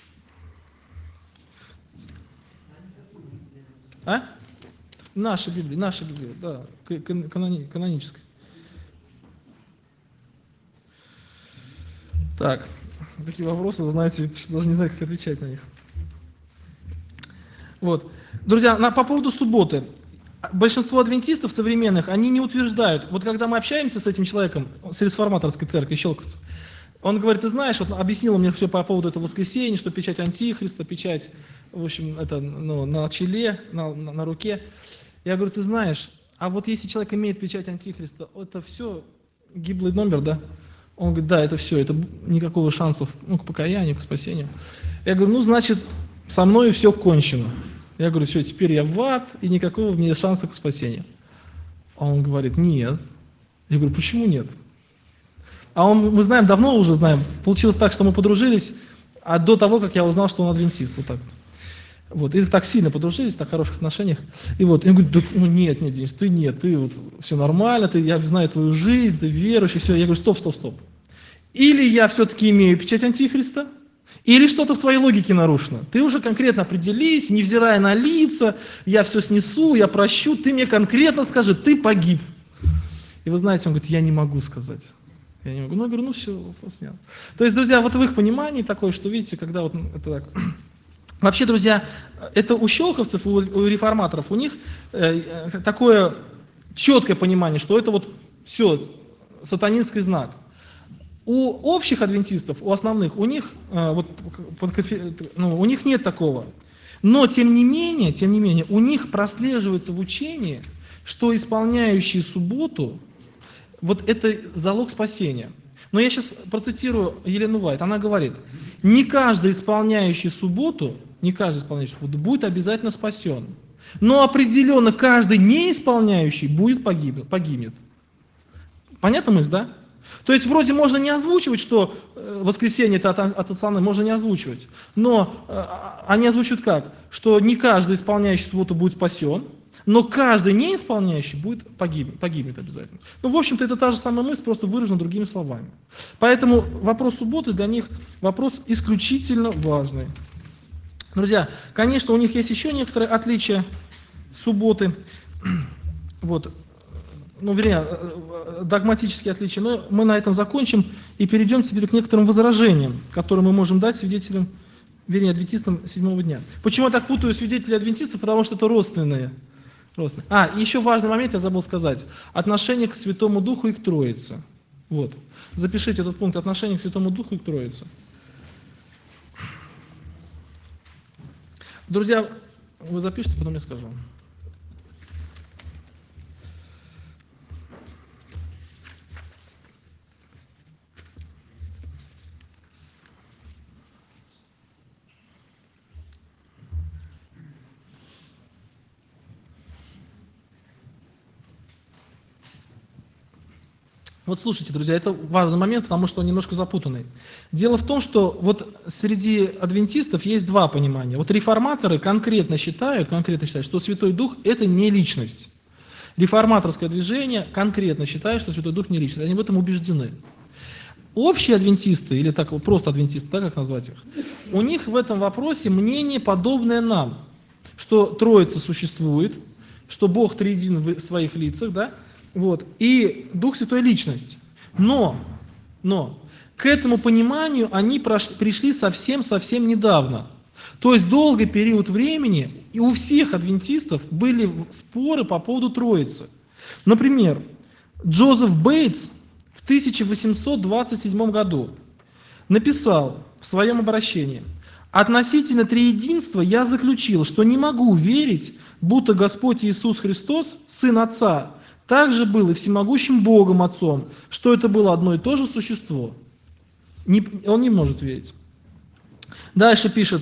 А? Наша Библия, да, каноническая. Так, такие вопросы, вы знаете, даже не знаю, как отвечать на них. Вот. Друзья, по поводу субботы. Большинство адвентистов современных, они не утверждают, вот когда мы общаемся с этим человеком, с реформаторской церкви, щелковцев, он говорит, ты знаешь, вот объяснил мне все по поводу этого воскресения, что печать антихриста, печать, в общем, это на челе, на руке. Я говорю, ты знаешь, а вот если человек имеет печать антихриста, это все гиблый номер, да? Он говорит, да, это все, это никакого шансов к покаянию, к спасению. Я говорю, ну, значит, со мной все кончено. Я говорю, все, теперь я в ад, и никакого мне шанса к спасению. А он говорит, нет. Я говорю, почему нет? А мы знаем, давно уже знаем, получилось так, что мы подружились, а до того, как я узнал, что он адвентист, вот так вот. И так сильно подружились, в так хороших отношениях. И вот, он говорит, да, ну нет, Денис, ты вот все нормально, я знаю твою жизнь, ты верующий, все. Я говорю, стоп. Или я все-таки имею печать антихриста, или что-то в твоей логике нарушено. Ты уже конкретно определись, невзирая на лица, я все снесу, я прощу, ты мне конкретно скажи, ты погиб. И вы знаете, он говорит, я не могу сказать. Я не могу. Ну, я говорю, ну все, вопрос снят. То есть, друзья, вот в их понимании такое, что видите, когда вот это так. Вообще, друзья, это у щелковцев, у реформаторов, у них такое четкое понимание, что это вот все, сатанинский знак. У общих адвентистов, у основных, у них нет такого. Но, тем не менее, у них прослеживается в учении, что исполняющие субботу, вот это залог спасения. Но я сейчас процитирую Елену Уайт. Она говорит, не каждый исполняющий субботу будет обязательно спасен. Но определенно каждый не исполняющий будет погибнет. Понятна мысль, да? То есть вроде можно не озвучивать, что воскресенье это от отца, можно не озвучивать. Но они озвучивают как? Что не каждый исполняющий субботу будет спасен, но каждый не исполняющий погибнет обязательно. Ну, в общем-то, это та же самая мысль, просто выражена другими словами. Поэтому вопрос субботы для них вопрос исключительно важный. Друзья, конечно, у них есть еще некоторые отличия субботы. Вот. Ну, вернее, догматические отличия. Но мы на этом закончим и перейдем теперь к некоторым возражениям, которые мы можем дать свидетелям, вернее, адвентистам седьмого дня. Почему я так путаю свидетелей адвентистов? Потому что это родственные. И еще важный момент я забыл сказать. Отношение к Святому Духу и к Троице. Вот. Запишите этот пункт. Отношение к Святому Духу и к Троице. Друзья, вы запишите, потом я скажу. Вот слушайте, друзья, это важный момент, потому что он немножко запутанный. Дело в том, что вот среди адвентистов есть два понимания. Вот реформаторы конкретно считают, что Святой Дух – это не личность. Реформаторское движение конкретно считает, что Святой Дух не личность. Они в этом убеждены. Общие адвентисты, или так вот просто адвентисты, так как назвать их, у них в этом вопросе мнение подобное нам, что Троица существует, что Бог триедин в своих лицах, да, вот, и Дух Святой личность. Но к этому пониманию они пришли совсем недавно. То есть долгий период времени и у всех адвентистов были споры по поводу Троицы. Например, Джозеф Бейтс в 1827 году написал в своем обращении: «Относительно триединства я заключил, что не могу верить, будто Господь Иисус Христос, Сын Отца, также был и всемогущим Богом Отцом, что это было одно и то же существо». Он не может верить. Дальше пишет: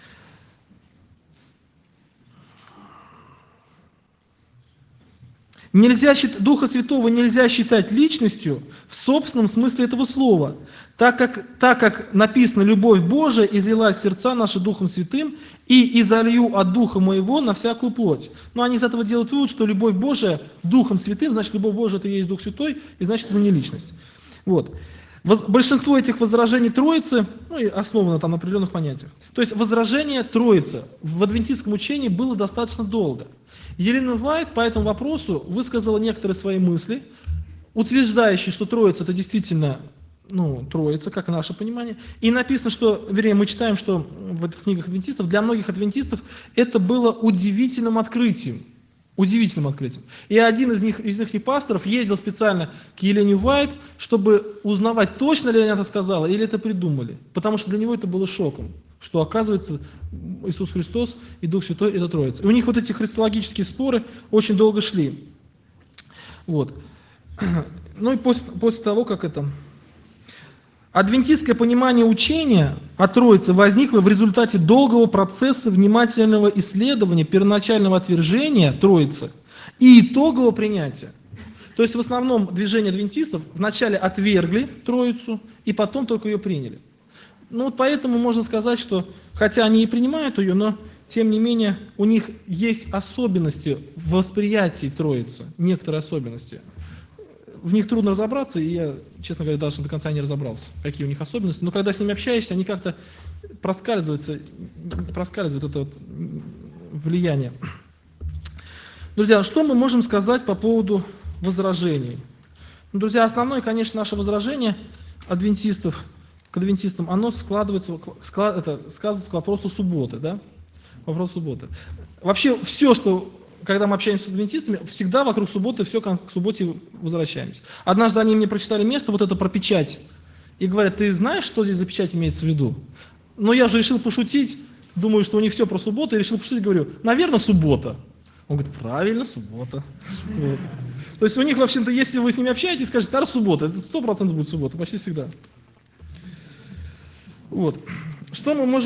Духа Святого нельзя считать личностью в собственном смысле этого слова, так как написано: «Любовь Божия излилась в сердца наши Духом Святым, и изолью от Духа Моего на всякую плоть». Но они из этого делают вывод, что любовь Божия Духом Святым, значит, любовь Божия – это и есть Дух Святой, и значит, это не личность. Вот. Большинство этих возражений Троицы основано там на определенных понятиях. То есть возражение Троицы в адвентистском учении было достаточно долго. Елена Уайт по этому вопросу высказала некоторые свои мысли, утверждающие, что Троица – это действительно Троица, как и наше понимание. И написано, что, вернее, мы читаем, что в книгах адвентистов, для многих адвентистов это было удивительным открытием. Удивительным открытием. И один из их пасторов ездил специально к Елене Уайт, чтобы узнавать, точно ли она это сказала, или это придумали. Потому что для него это было шоком, что, оказывается, Иисус Христос и Дух Святой – это Троица. И у них вот эти христологические споры очень долго шли. Вот. Ну и после того, как это... Адвентистское понимание учения о Троице возникло в результате долгого процесса внимательного исследования, первоначального отвержения Троицы и итогового принятия. То есть в основном движение адвентистов вначале отвергли Троицу и потом только ее приняли. Ну вот поэтому можно сказать, что хотя они и принимают ее, но тем не менее у них есть особенности в восприятии Троицы, некоторые особенности. В них трудно разобраться, и я, честно говоря, даже до конца не разобрался, какие у них особенности. Но когда с ними общаешься, они как-то проскальзывают это вот влияние. Друзья, что мы можем сказать по поводу возражений? Друзья, основное, конечно, наше возражение адвентистов к адвентистам, оно сказывается к вопросу субботы, да? Вопрос субботы. Вообще все, что... Когда мы общаемся с адвентистами, всегда вокруг субботы, все к субботе возвращаемся. Однажды они мне прочитали место, вот это про печать, и говорят: ты знаешь, что здесь за печать имеется в виду? Но я же решил пошутить, думаю, что у них все про субботу, и решил пошутить, говорю: наверное, суббота. Он говорит: правильно, суббота. Вот. То есть у них, в общем-то, если вы с ними общаетесь, скажете: наверное, суббота, это 100% будет суббота, почти всегда. Вот. Что мы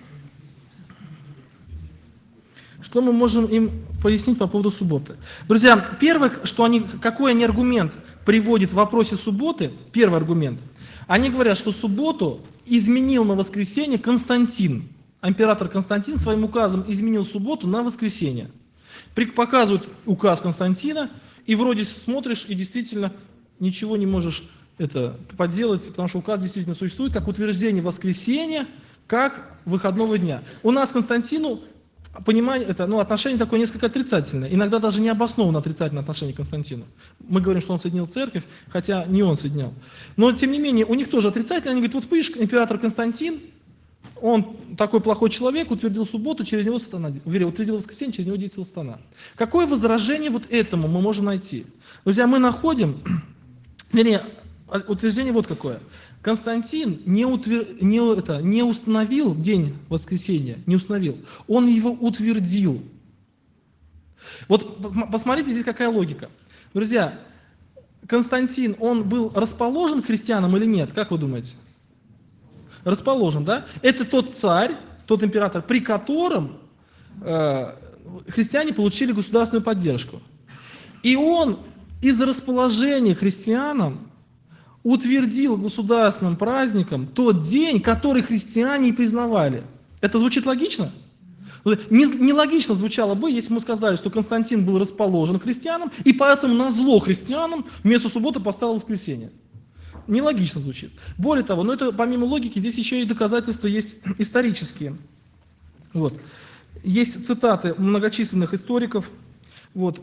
можем им пояснить по поводу субботы? Друзья, первое, какой они аргумент приводят в вопросе субботы, первый аргумент, они говорят, что субботу изменил на воскресенье Константин. Император Константин своим указом изменил субботу на воскресенье. Показывают указ Константина, и вроде смотришь, и действительно ничего не можешь поделать, потому что указ действительно существует, как утверждение воскресенья, как выходного дня. У нас Константину понимание, отношение такое несколько отрицательное, иногда даже необоснованно отрицательное отношение к Константину. Мы говорим, что он соединил церковь, хотя не он соединял. Но, тем не менее, у них тоже отрицательно. Они говорят: вот видишь, император Константин, он такой плохой человек, утвердил субботу, через него сатана, утвердил воскресенье, через него действовал сатана. Какое возражение вот этому мы можем найти? Друзья, мы находим, утверждение вот какое. Константин не установил день воскресенья, не установил, он его утвердил. Вот посмотрите, здесь какая логика. Друзья, Константин, он был расположен к христианам или нет? Как вы думаете? Расположен, да? Это тот царь, тот император, при котором христиане получили государственную поддержку. И он из расположения к христианам утвердил государственным праздником тот день, который христиане и признавали. Это звучит логично? Нелогично звучало бы, если мы сказали, что Константин был расположен к христианам, и поэтому назло христианам вместо субботы поставил воскресенье. Нелогично звучит. Более того, но это помимо логики, здесь еще и доказательства есть исторические. Вот. Есть цитаты многочисленных историков, вот,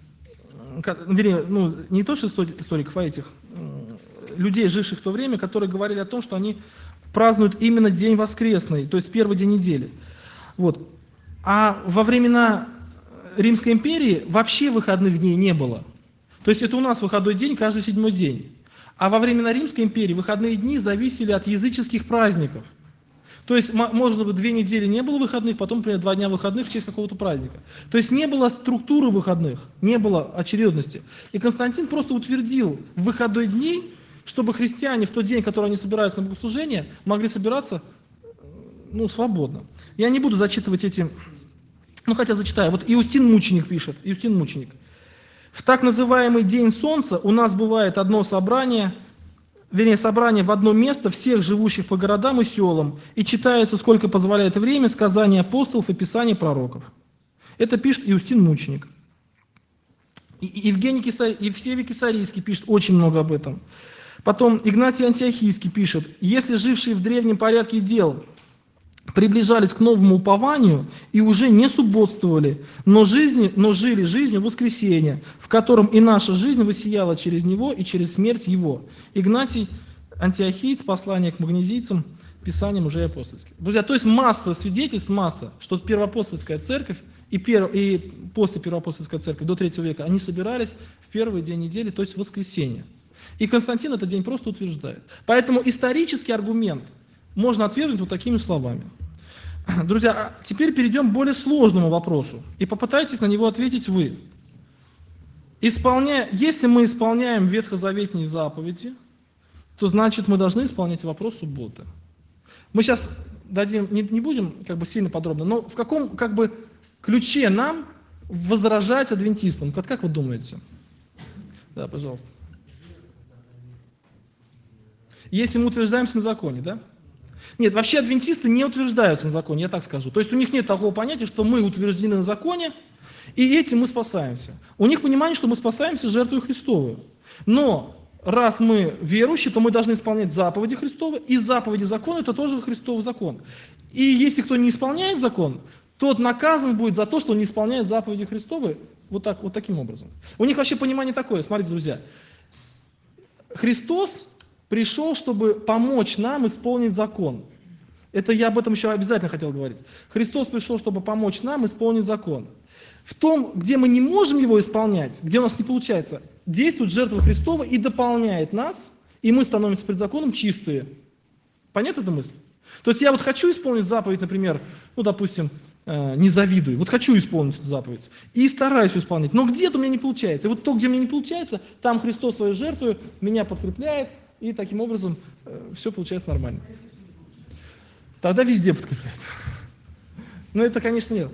вернее, ну, не то, что историков, а этих людей, живших в то время, которые говорили о том, что они празднуют именно день воскресный, то есть первый день недели. Вот. А во времена Римской империи вообще выходных дней не было. То есть это у нас выходной день каждый 7-й день. А во времена Римской империи выходные дни зависели от языческих праздников. То есть, может быть, 2 недели не было выходных, потом, например, 2 дня выходных в честь какого-то праздника. То есть не было структуры выходных, не было очередности. И Константин просто утвердил выходной дни, чтобы христиане в тот день, который они собираются на богослужение, могли собираться свободно. Я не буду зачитывать эти, хотя зачитаю. Вот Иустин Мученик пишет, Иустин Мученик. В так называемый День Солнца у нас бывает одно собрание, собрание в одно место всех живущих по городам и селам, и читается, сколько позволяет время, сказания апостолов и писания пророков. Это пишет Иустин Мученик. И Евсевий Кесарийский пишет очень много об этом. Потом Игнатий Антиохийский пишет: если жившие в древнем порядке дел приближались к новому упованию и уже не субботствовали, но жили жизнью воскресения, в котором и наша жизнь воссияла через него и через смерть его. Игнатий Антиохиец, послание к магнезийцам, Писанием уже апостольским. Друзья, то есть масса свидетельств, что первоапостольская церковь и после первоапостольской церкви до 3 века они собирались в первый день недели, то есть в воскресенье. И Константин этот день просто утверждает. Поэтому исторический аргумент можно отвергнуть вот такими словами. Друзья, теперь перейдем к более сложному вопросу. И попытайтесь на него ответить вы. Если мы исполняем ветхозаветные заповеди, то значит мы должны исполнять вопрос субботы. Мы сейчас не будем сильно подробно, но в каком ключе нам возражать адвентистам? Как вы думаете? Да, пожалуйста. Если мы утверждаемся на законе, да? Нет, вообще адвентисты не утверждаются на законе, я так скажу. То есть у них нет такого понятия, что мы утверждены на законе, и этим мы спасаемся. У них понимание, что мы спасаемся жертвой Христовой. Но раз мы верующие, то мы должны исполнять заповеди Христовы, и заповеди закона – это тоже Христовый закон. И если кто не исполняет закон, тот наказан будет за то, что он не исполняет заповеди Христовы вот таким образом. У них вообще понимание такое, смотрите, друзья. Христос пришел, чтобы помочь нам исполнить закон. Это я об этом еще обязательно хотел говорить. Христос пришел, чтобы помочь нам исполнить закон. В том, где мы не можем его исполнять, где у нас не получается, действует жертва Христова и дополняет нас, и мы становимся пред законом чистые. Понятна эта мысль? То есть я хочу исполнить заповедь, например, допустим, не завидуй. Хочу исполнить эту заповедь и стараюсь исполнить, но где-то у меня не получается. И то, где мне не получается, там Христос свою жертву меня подкрепляет, и таким образом все получается нормально. Тогда везде подкрепляет. Но это, конечно, нет.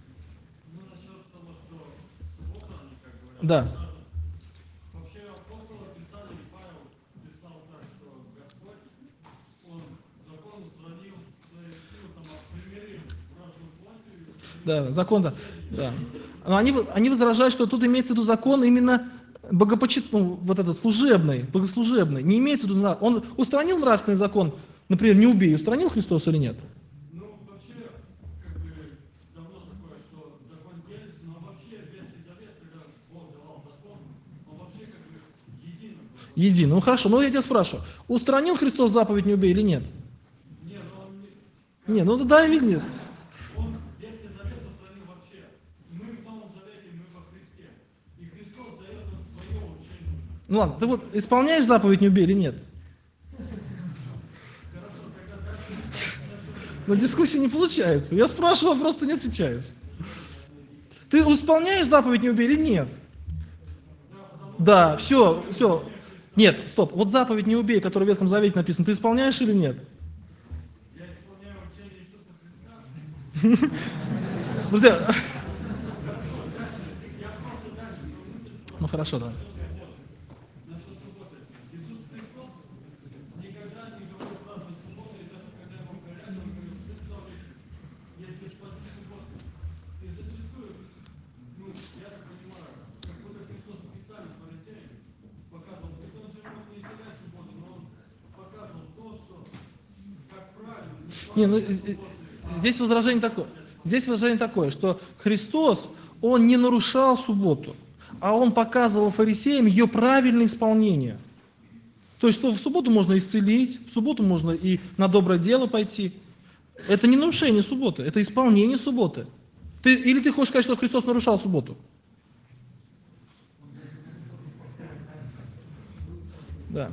Да. Вообще апостолы писали, и Павел писал так, что Господь, Он закон устранил своей силой, примирил вражную плотью. Да, закон, да. Но они возражают, что тут имеется в виду закон именно служебный, богослужебный. Не имеется в виду, он устранил нравственный закон, например, не убей, устранил Христос или нет? Вообще, давно такое, что закон делится, но вообще Ветхий Завет, когда Бог давал закон, он вообще единый. Единый. Хорошо, я тебя спрашиваю, устранил Христос заповедь не убей или нет? Нет, он не... Да или нет? Он Ветхий Завет устранил вообще. Мы в Новом Завете, мы во Христе. И Христос дает нам свое учение. Ладно, ты исполняешь заповедь не убей или нет? Но дискуссии не получается. Я спрашиваю, а просто не отвечаешь. Ты исполняешь заповедь не убей или нет? Да, все. Нет, стоп. Заповедь не убей, которая в Ветхом Завете написана, ты исполняешь или нет? Я исполняю учение Иисуса Христа. Друзья. Хорошо, да. Насчет субботы. Иисус Христос Не, ну, здесь возражение такое, что Христос, Он не нарушал субботу, а Он показывал фарисеям ее правильное исполнение. То есть, что в субботу можно исцелить, в субботу можно и на доброе дело пойти. Это не нарушение субботы, это исполнение субботы. Или ты хочешь сказать, что Христос нарушал субботу? Да.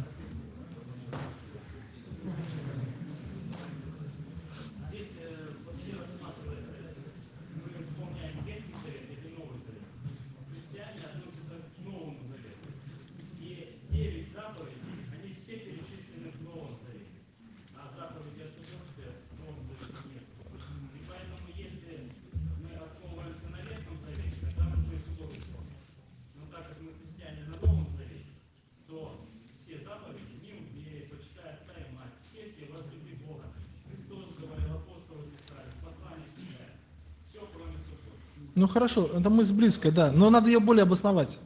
Здесь вообще рассматривается, мы исполняем Ветхий Завет или Новый Завет. Христиане относятся к Новому Завету. И 9 заповедей, они все перечислены в Новом Завете. А заповеди о субботе в Новом Завете нет. И поэтому, если мы основываемся на Ветхом Завете, тогда мы уже и субботу исполняем. Но так как мы христиане на Новом Завете, то все заповеди, не убей, почитай отца и мать, все возлюби Бога. Христос говорил, апостолы писали, послание читали. Все, кроме субботы. Ну хорошо, это мысль близкая, да, но надо ее более обосновать.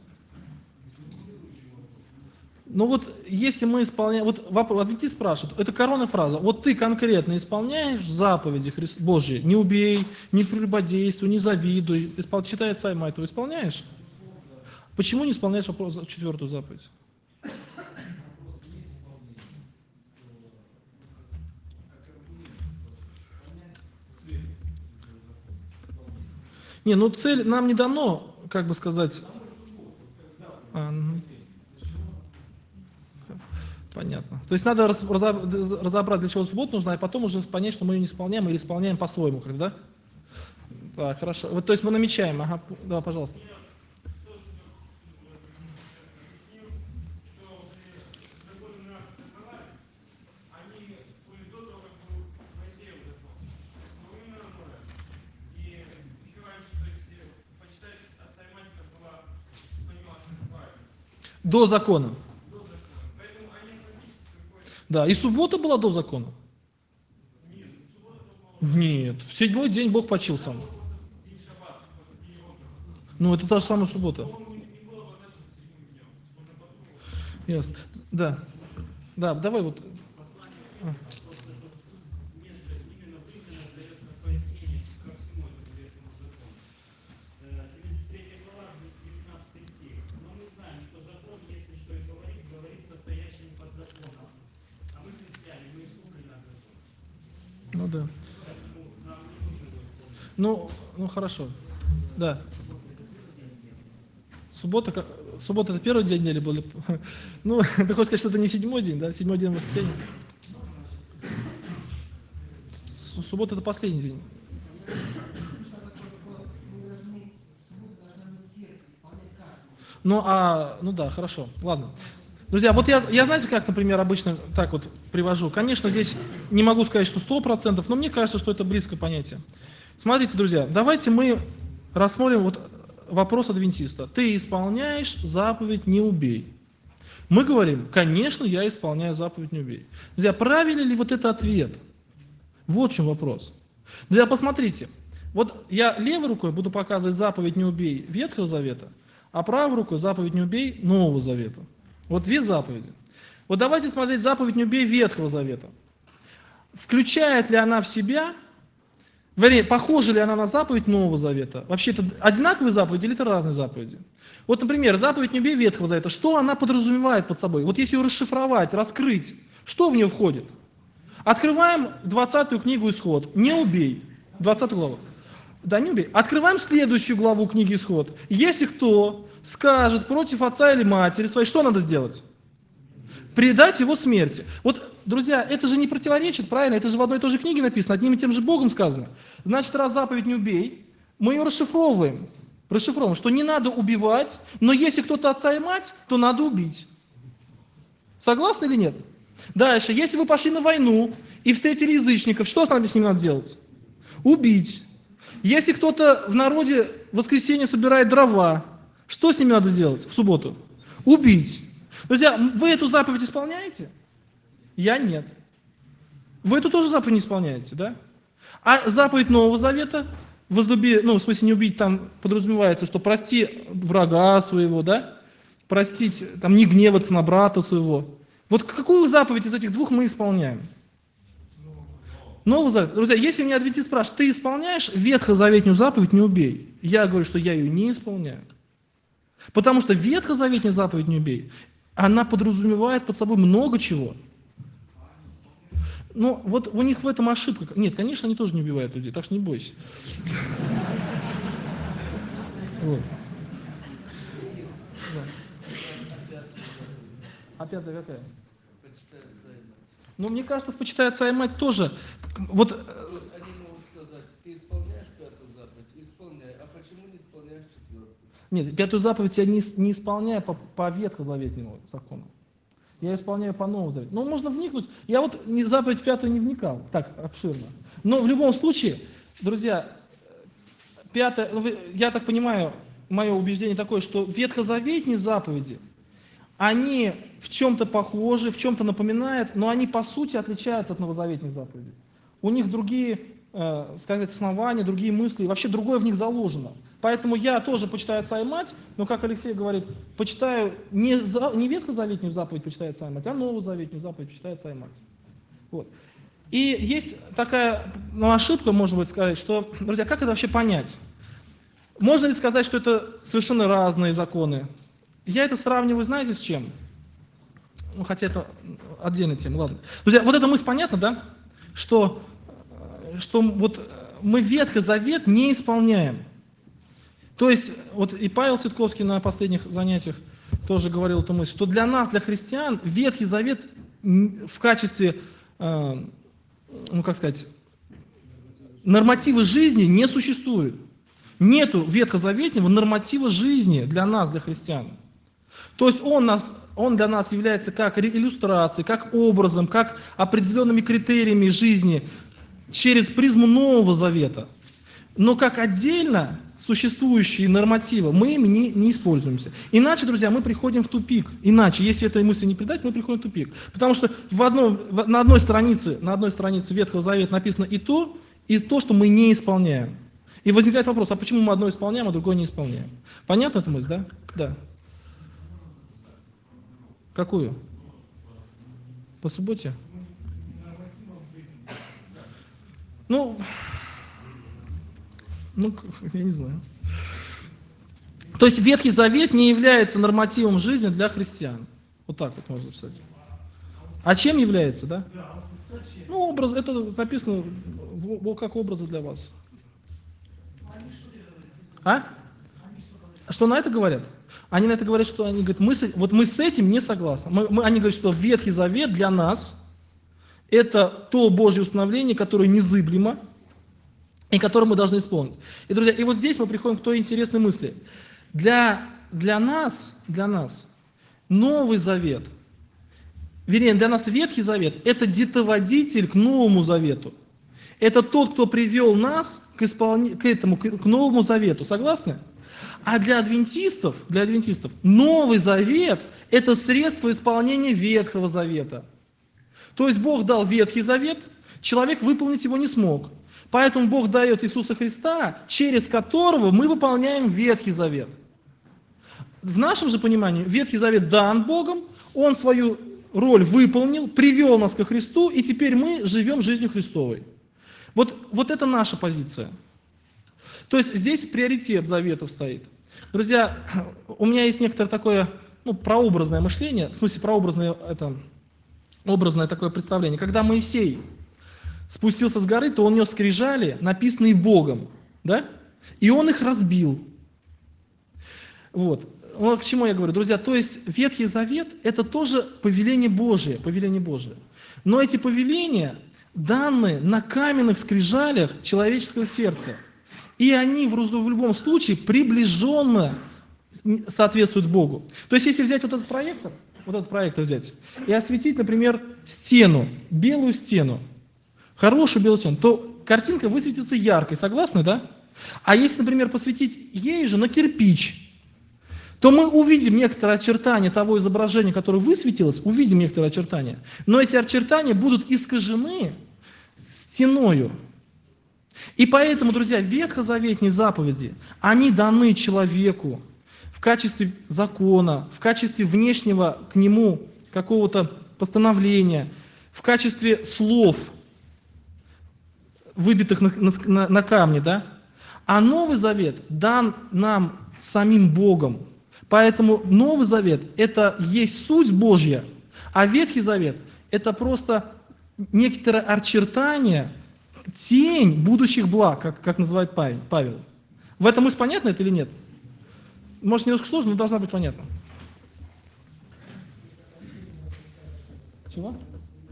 Ну вот, если мы исполняем, вот адвентист спрашивает, это коронная фраза, вот ты конкретно исполняешь заповеди Божьи, не убей, не прелюбодействуй, не завидуй, читай отца и мать, ты исполняешь? Почему не исполняешь 4-ю заповедь? Не, ну цель нам не дано, как бы сказать. Понятно. То есть надо разобрать, для чего суббота нужна, и потом уже понять, что мы ее не исполняем или исполняем по-своему, да? Так, хорошо. Вот, то есть мы намечаем. Ага, да, пожалуйста. До закона. Да, и суббота была до закона. Нет, в 7-й день Бог почил сам. Ну, это та же самая суббота. Ясно. Да. Да, давай вот. Ну да. Ну хорошо. Да. Суббота это первый день недели был? Ну, ты хочешь сказать, что это не 7-й день, да? 7-й день воскресенья. Суббота это последний день. Ну да, хорошо. Ладно. Друзья, вот я знаете, как, например, обычно так вот привожу. Конечно, здесь не могу сказать, что 100%, но мне кажется, что это близкое понятие. Смотрите, друзья, давайте мы рассмотрим вот вопрос адвентиста. Ты исполняешь заповедь «не убей». Мы говорим, конечно, я исполняю заповедь «не убей». Друзья, правильный ли вот это ответ? Вот в чем вопрос. Друзья, посмотрите. Вот я левой рукой буду показывать заповедь «не убей» Ветхого Завета, а правой рукой заповедь «не убей» Нового Завета. Вот две заповеди. Вот давайте смотреть заповедь «не убей» Ветхого Завета. Включает ли она в себя, вернее, похожа ли она на заповедь Нового Завета? Вообще это одинаковые заповеди или это разные заповеди? Вот, например, заповедь «не убей» Ветхого Завета, что она подразумевает под собой? Вот если ее расшифровать, раскрыть, что в нее входит? Открываем 20-ю книгу «Исход». «Не убей». 20 главу. Да, не убей. Открываем следующую главу книги «Исход». Если кто скажет против отца или матери своей, что надо сделать? Предать его смерти. Вот, друзья, это же не противоречит, правильно? Это же в одной и той же книге написано, одним и тем же Богом сказано. Значит, раз заповедь «не убей», мы ее расшифровываем, что не надо убивать, но если кто-то отца и мать, то надо убить. Согласны или нет? Дальше, если вы пошли на войну и встретили язычников, что с ними надо делать? Убить. Если кто-то в народе в воскресенье собирает дрова, что с ними надо делать в субботу? Убить. Друзья, вы эту заповедь исполняете? Я нет. Вы эту тоже заповедь не исполняете, да? А заповедь Нового Завета, возлюби, в смысле не убить, там подразумевается, что прости врага своего, да? Простить, там не гневаться на брата своего. Вот какую заповедь из этих двух мы исполняем? Новый Завет. Друзья, если меня адвентист спрашивает, ты исполняешь ветхозаветную заповедь «не убей»? Я говорю, что я ее не исполняю. Потому что ветхозаветная заповедь «не убей», она подразумевает под собой много чего. Ну, вот у них в этом ошибка. Нет, конечно, они тоже не убивают людей, так что не бойся. Вот. А пятая какая? Почитает Царь Мать. Ну, мне кажется, в «Почитает Царь Мать» тоже. Вот, То есть они могут сказать, ты исполняешь пятую заповедь? Исполняй. А почему не исполняешь четвертую? нет, пятую заповедь я не исполняю по ветхозаветному закону. Я исполняю по Новому Завету. Ну, можно вникнуть. Я вот заповедь пятую не вникал, так, обширно. Но в любом случае, друзья, пятая, я так понимаю, мое убеждение такое, что ветхозаветные заповеди, они в чем-то похожи, в чем-то напоминают, но они по сути отличаются от новозаветных заповедей. У них другие, сказать, основания, другие мысли, вообще другое в них заложено. Поэтому я тоже почитаю «Отца и мать», но, как Алексей говорит, почитаю не ветхозаветную заповедь почитаю «Отца и мать», а новозаветную заповедь почитаю «Отца и мать». Вот. И есть такая ошибка, можно быть сказать, что, друзья, как это вообще понять? Можно ли сказать, что это совершенно разные законы? Я это сравниваю, знаете, с чем? Ну, хотя это отдельная тема, ладно. Друзья, вот эта мысль понятна, да? Что вот мы Ветхий Завет не исполняем. То есть, вот и Павел Цветковский на последних занятиях тоже говорил эту мысль, что для нас, для христиан, Ветхий Завет в качестве, ну как сказать, норматива жизни не существует. Нету ветхозаветнего норматива жизни для нас, для христиан. То есть он для нас является как иллюстрацией, как образом, как определенными критериями жизни через призму Нового Завета. Но как отдельно существующие нормативы мы ими не используемся. Иначе, друзья, мы приходим в тупик. Иначе, если этой мысли не придать, мы приходим в тупик. Потому что на одной странице Ветхого Завета написано и то, что мы не исполняем. И возникает вопрос, а почему мы одно исполняем, а другое не исполняем? Понятна эта мысль, да? Да. Какую? По субботе? Ну, я не знаю. То есть Ветхий Завет не является нормативом жизни для христиан. Вот так вот можно сказать. А чем является, да? Ну, образ, это написано как образы для вас. А? Что на это говорят? Они на это говорят, что они говорят, мы с этим не согласны. Они говорят, что Ветхий Завет для нас это то Божье установление, которое незыблемо, и которое мы должны исполнить. И, друзья, и вот здесь мы приходим к той интересной мысли. Для нас Новый Завет, вернее, для нас Ветхий Завет – это детоводитель к Новому Завету. Это тот, кто привел нас к Новому Завету. Согласны? А для адвентистов Новый Завет – это средство исполнения Ветхого Завета. То есть Бог дал Ветхий Завет, человек выполнить его не смог. Поэтому Бог дает Иисуса Христа, через которого мы выполняем Ветхий Завет. В нашем же понимании Ветхий Завет дан Богом, Он свою роль выполнил, привел нас ко Христу, и теперь мы живем жизнью Христовой. Вот это наша позиция. То есть здесь приоритет заветов стоит. Друзья, у меня есть некоторое такое прообразное мышление, в смысле образное такое представление. Когда Моисей спустился с горы, то он нес скрижали, написанные Богом, да? И он их разбил. Вот. К чему я говорю? Друзья, то есть Ветхий Завет – это тоже повеление Божие. Но эти повеления даны на каменных скрижалях человеческого сердца. И они в любом случае приближенно соответствуют Богу. То есть если взять вот этот проектор взять, и осветить, например, стену, белую стену, хорошую белую стену, то картинка высветится яркой, согласны, да? А если, например, посветить ей же на кирпич, то мы увидим некоторые очертания того изображения, которое высветилось, увидим некоторые очертания, но эти очертания будут искажены стеною. И поэтому, друзья, ветхозаветные заповеди, они даны человеку в качестве закона, в качестве внешнего к нему какого-то постановления, в качестве слов. выбитых на камне, да? А Новый Завет дан нам самим Богом. Поэтому Новый Завет – это есть суть Божья, а Ветхий Завет – это просто некоторое очертание, тень будущих благ, как называет Павел. В этом мысль понятна это или нет? Может, немножко сложно, но должна быть понятна. Чего?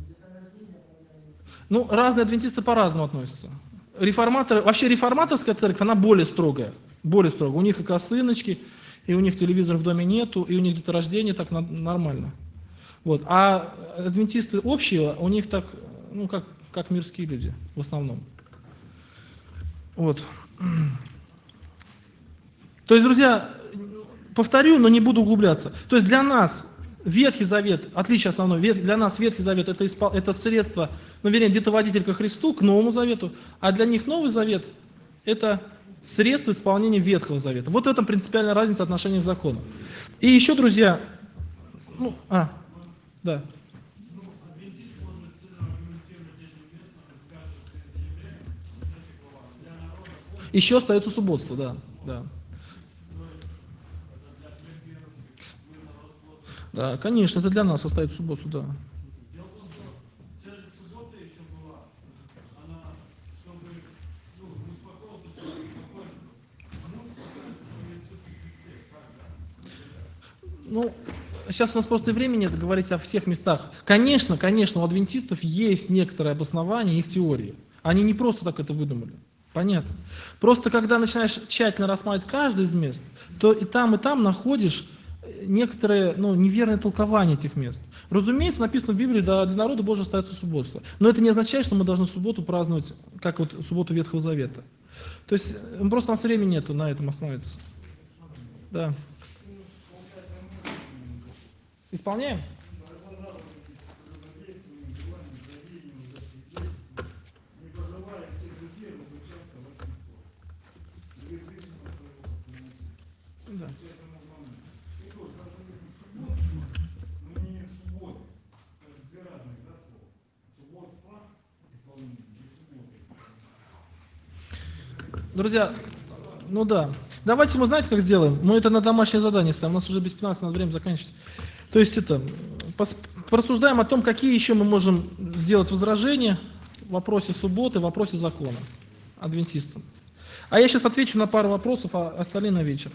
Ну, разные адвентисты по-разному относятся. Реформаторы, вообще реформаторская церковь, она более строгая. Более строгая. У них и косыночки, и у них телевизора в доме нету, и у них деторождение так нормально. Вот. А адвентисты общие, у них так, ну, как мирские люди в основном. Вот. То есть, друзья, повторю, но не буду углубляться. То есть для нас Ветхий Завет, отличие основное, для нас Ветхий Завет это средство, ну, вернее, детоводитель ко Христу, к Новому Завету, а для них Новый Завет это средство исполнения Ветхого Завета. Вот в этом принципиальная разница отношения к закону. И еще, друзья, да. Еще остается субботство, да. Да, конечно, это для нас остается субботу, да. Дело в том, что цель субботы еще была, она, чтобы успокоился человек спокойно. А мы успокоимся в Иисусе Христе, как, да? Ну, сейчас у нас просто времени нет говорить о всех местах. Конечно, у адвентистов есть некоторое обоснование их теории. Они не просто так это выдумали. Понятно. Просто когда начинаешь тщательно рассматривать каждое из мест, то и там находишь некоторые неверные толкования этих мест. Разумеется, написано в Библии, да, для народа Божьего остается субботство. Но это не означает, что мы должны субботу праздновать, как вот субботу Ветхого Завета. То есть просто у нас времени нету на этом остановиться. Да. Исполняем? Да. Друзья, да. Давайте мы, знаете, как сделаем? Мы это на домашнее задание ставим. У нас уже без 15 надо время заканчивать. То есть порассуждаем о том, какие еще мы можем сделать возражения в вопросе субботы, в вопросе закона адвентистам. А я сейчас отвечу на пару вопросов, а остальные на вечер.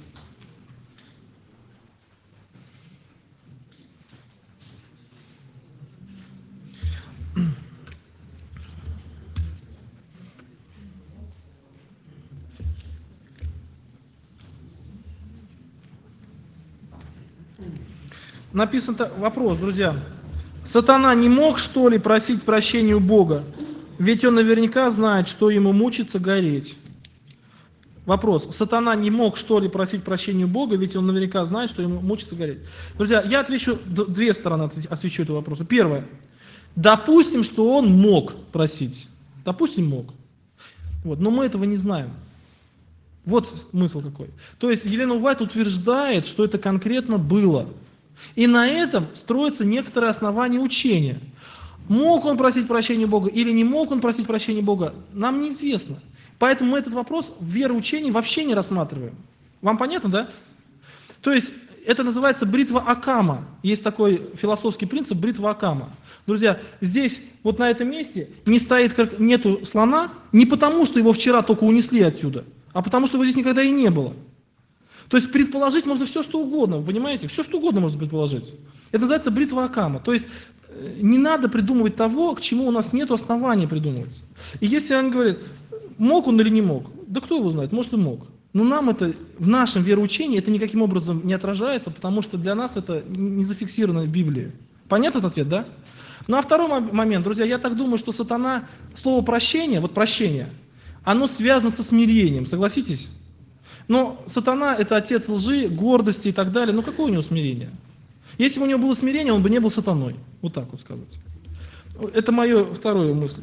Написан вопрос, друзья. Сатана не мог, что ли, просить прощения у Бога? Ведь он наверняка знает, что ему мучиться гореть. Вопрос. Сатана не мог, что ли, просить прощения у Бога, ведь он наверняка знает, что ему мучиться гореть. Друзья, я отвечу, две стороны освещу этого вопроса. Первое. Допустим, что он мог просить. Допустим, мог. Вот, но мы этого не знаем. Вот смысл какой. То есть Елена Уайт утверждает, что это конкретно было. И на этом строится некоторое основание учения. Мог он просить прощения Бога или не мог он просить прощения Бога, нам неизвестно. Поэтому мы этот вопрос в вероучении вообще не рассматриваем. Вам понятно, да? То есть это называется бритва Оккама. Есть такой философский принцип бритва Оккама. Друзья, здесь вот на этом месте нету слона не потому, что его вчера только унесли отсюда, а потому что его здесь никогда и не было. То есть предположить можно все, что угодно, вы понимаете? Все, что угодно можно предположить. Это называется бритва Оккама. То есть не надо придумывать того, к чему у нас нет основания придумывать. И если он говорит, мог он или не мог, да кто его знает, может и мог. Но нам это, в нашем вероучении, это никаким образом не отражается, потому что для нас это не зафиксировано в Библии. Понятно этот ответ, да? Ну а второй момент, друзья, я так думаю, что сатана, слово прощение, вот прощение, оно связано со смирением, согласитесь? Но сатана – это отец лжи, гордости и так далее. Ну какое у него смирение? Если бы у него было смирение, он бы не был сатаной. Вот так вот сказать. Это моя вторая мысль.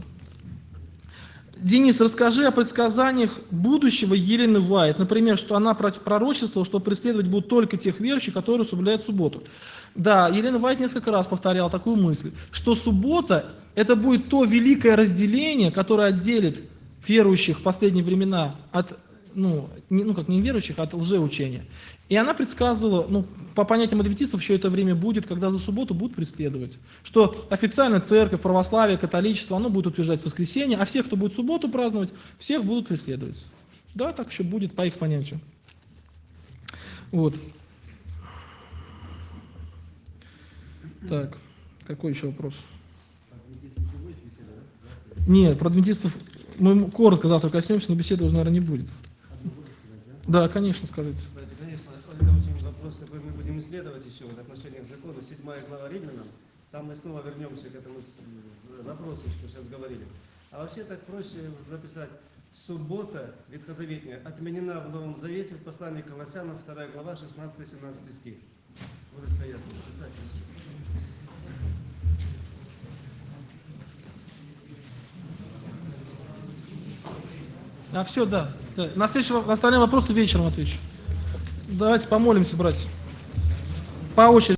Денис, расскажи о предсказаниях будущего Елены Уайт. Например, что она пророчествовала, что преследовать будут только тех верующих, которые соблюдают субботу. Да, Елена Уайт несколько раз повторяла такую мысль, что суббота – это будет то великое разделение, которое отделит верующих в последние времена от, как не верующих, а от лжеучения. И она предсказывала, по понятиям адвентистов, еще это время будет, когда за субботу будут преследовать. Что официально церковь, православие, католичество, оно будет утверждать воскресенье, а всех, кто будет субботу праздновать, всех будут преследовать. Да, так еще будет по их понятию. Вот. Так, какой еще вопрос? Нет, про адвентистов мы коротко завтра коснемся, но беседы уже, наверное, не будет. Да, конечно, скажите. Конечно, это очень вопрос такой, мы будем исследовать еще в отношении к закону. 7 глава Римлянам, там мы снова вернемся к этому вопросу, что сейчас говорили. А вообще так проще записать: суббота ветхозаветная отменена в Новом Завете в послании к Колоссянам, 2 глава, 16-17 стих. Будет приятно записать. Все, да. На остальные вопросы вечером отвечу. Давайте помолимся, братья. По очереди.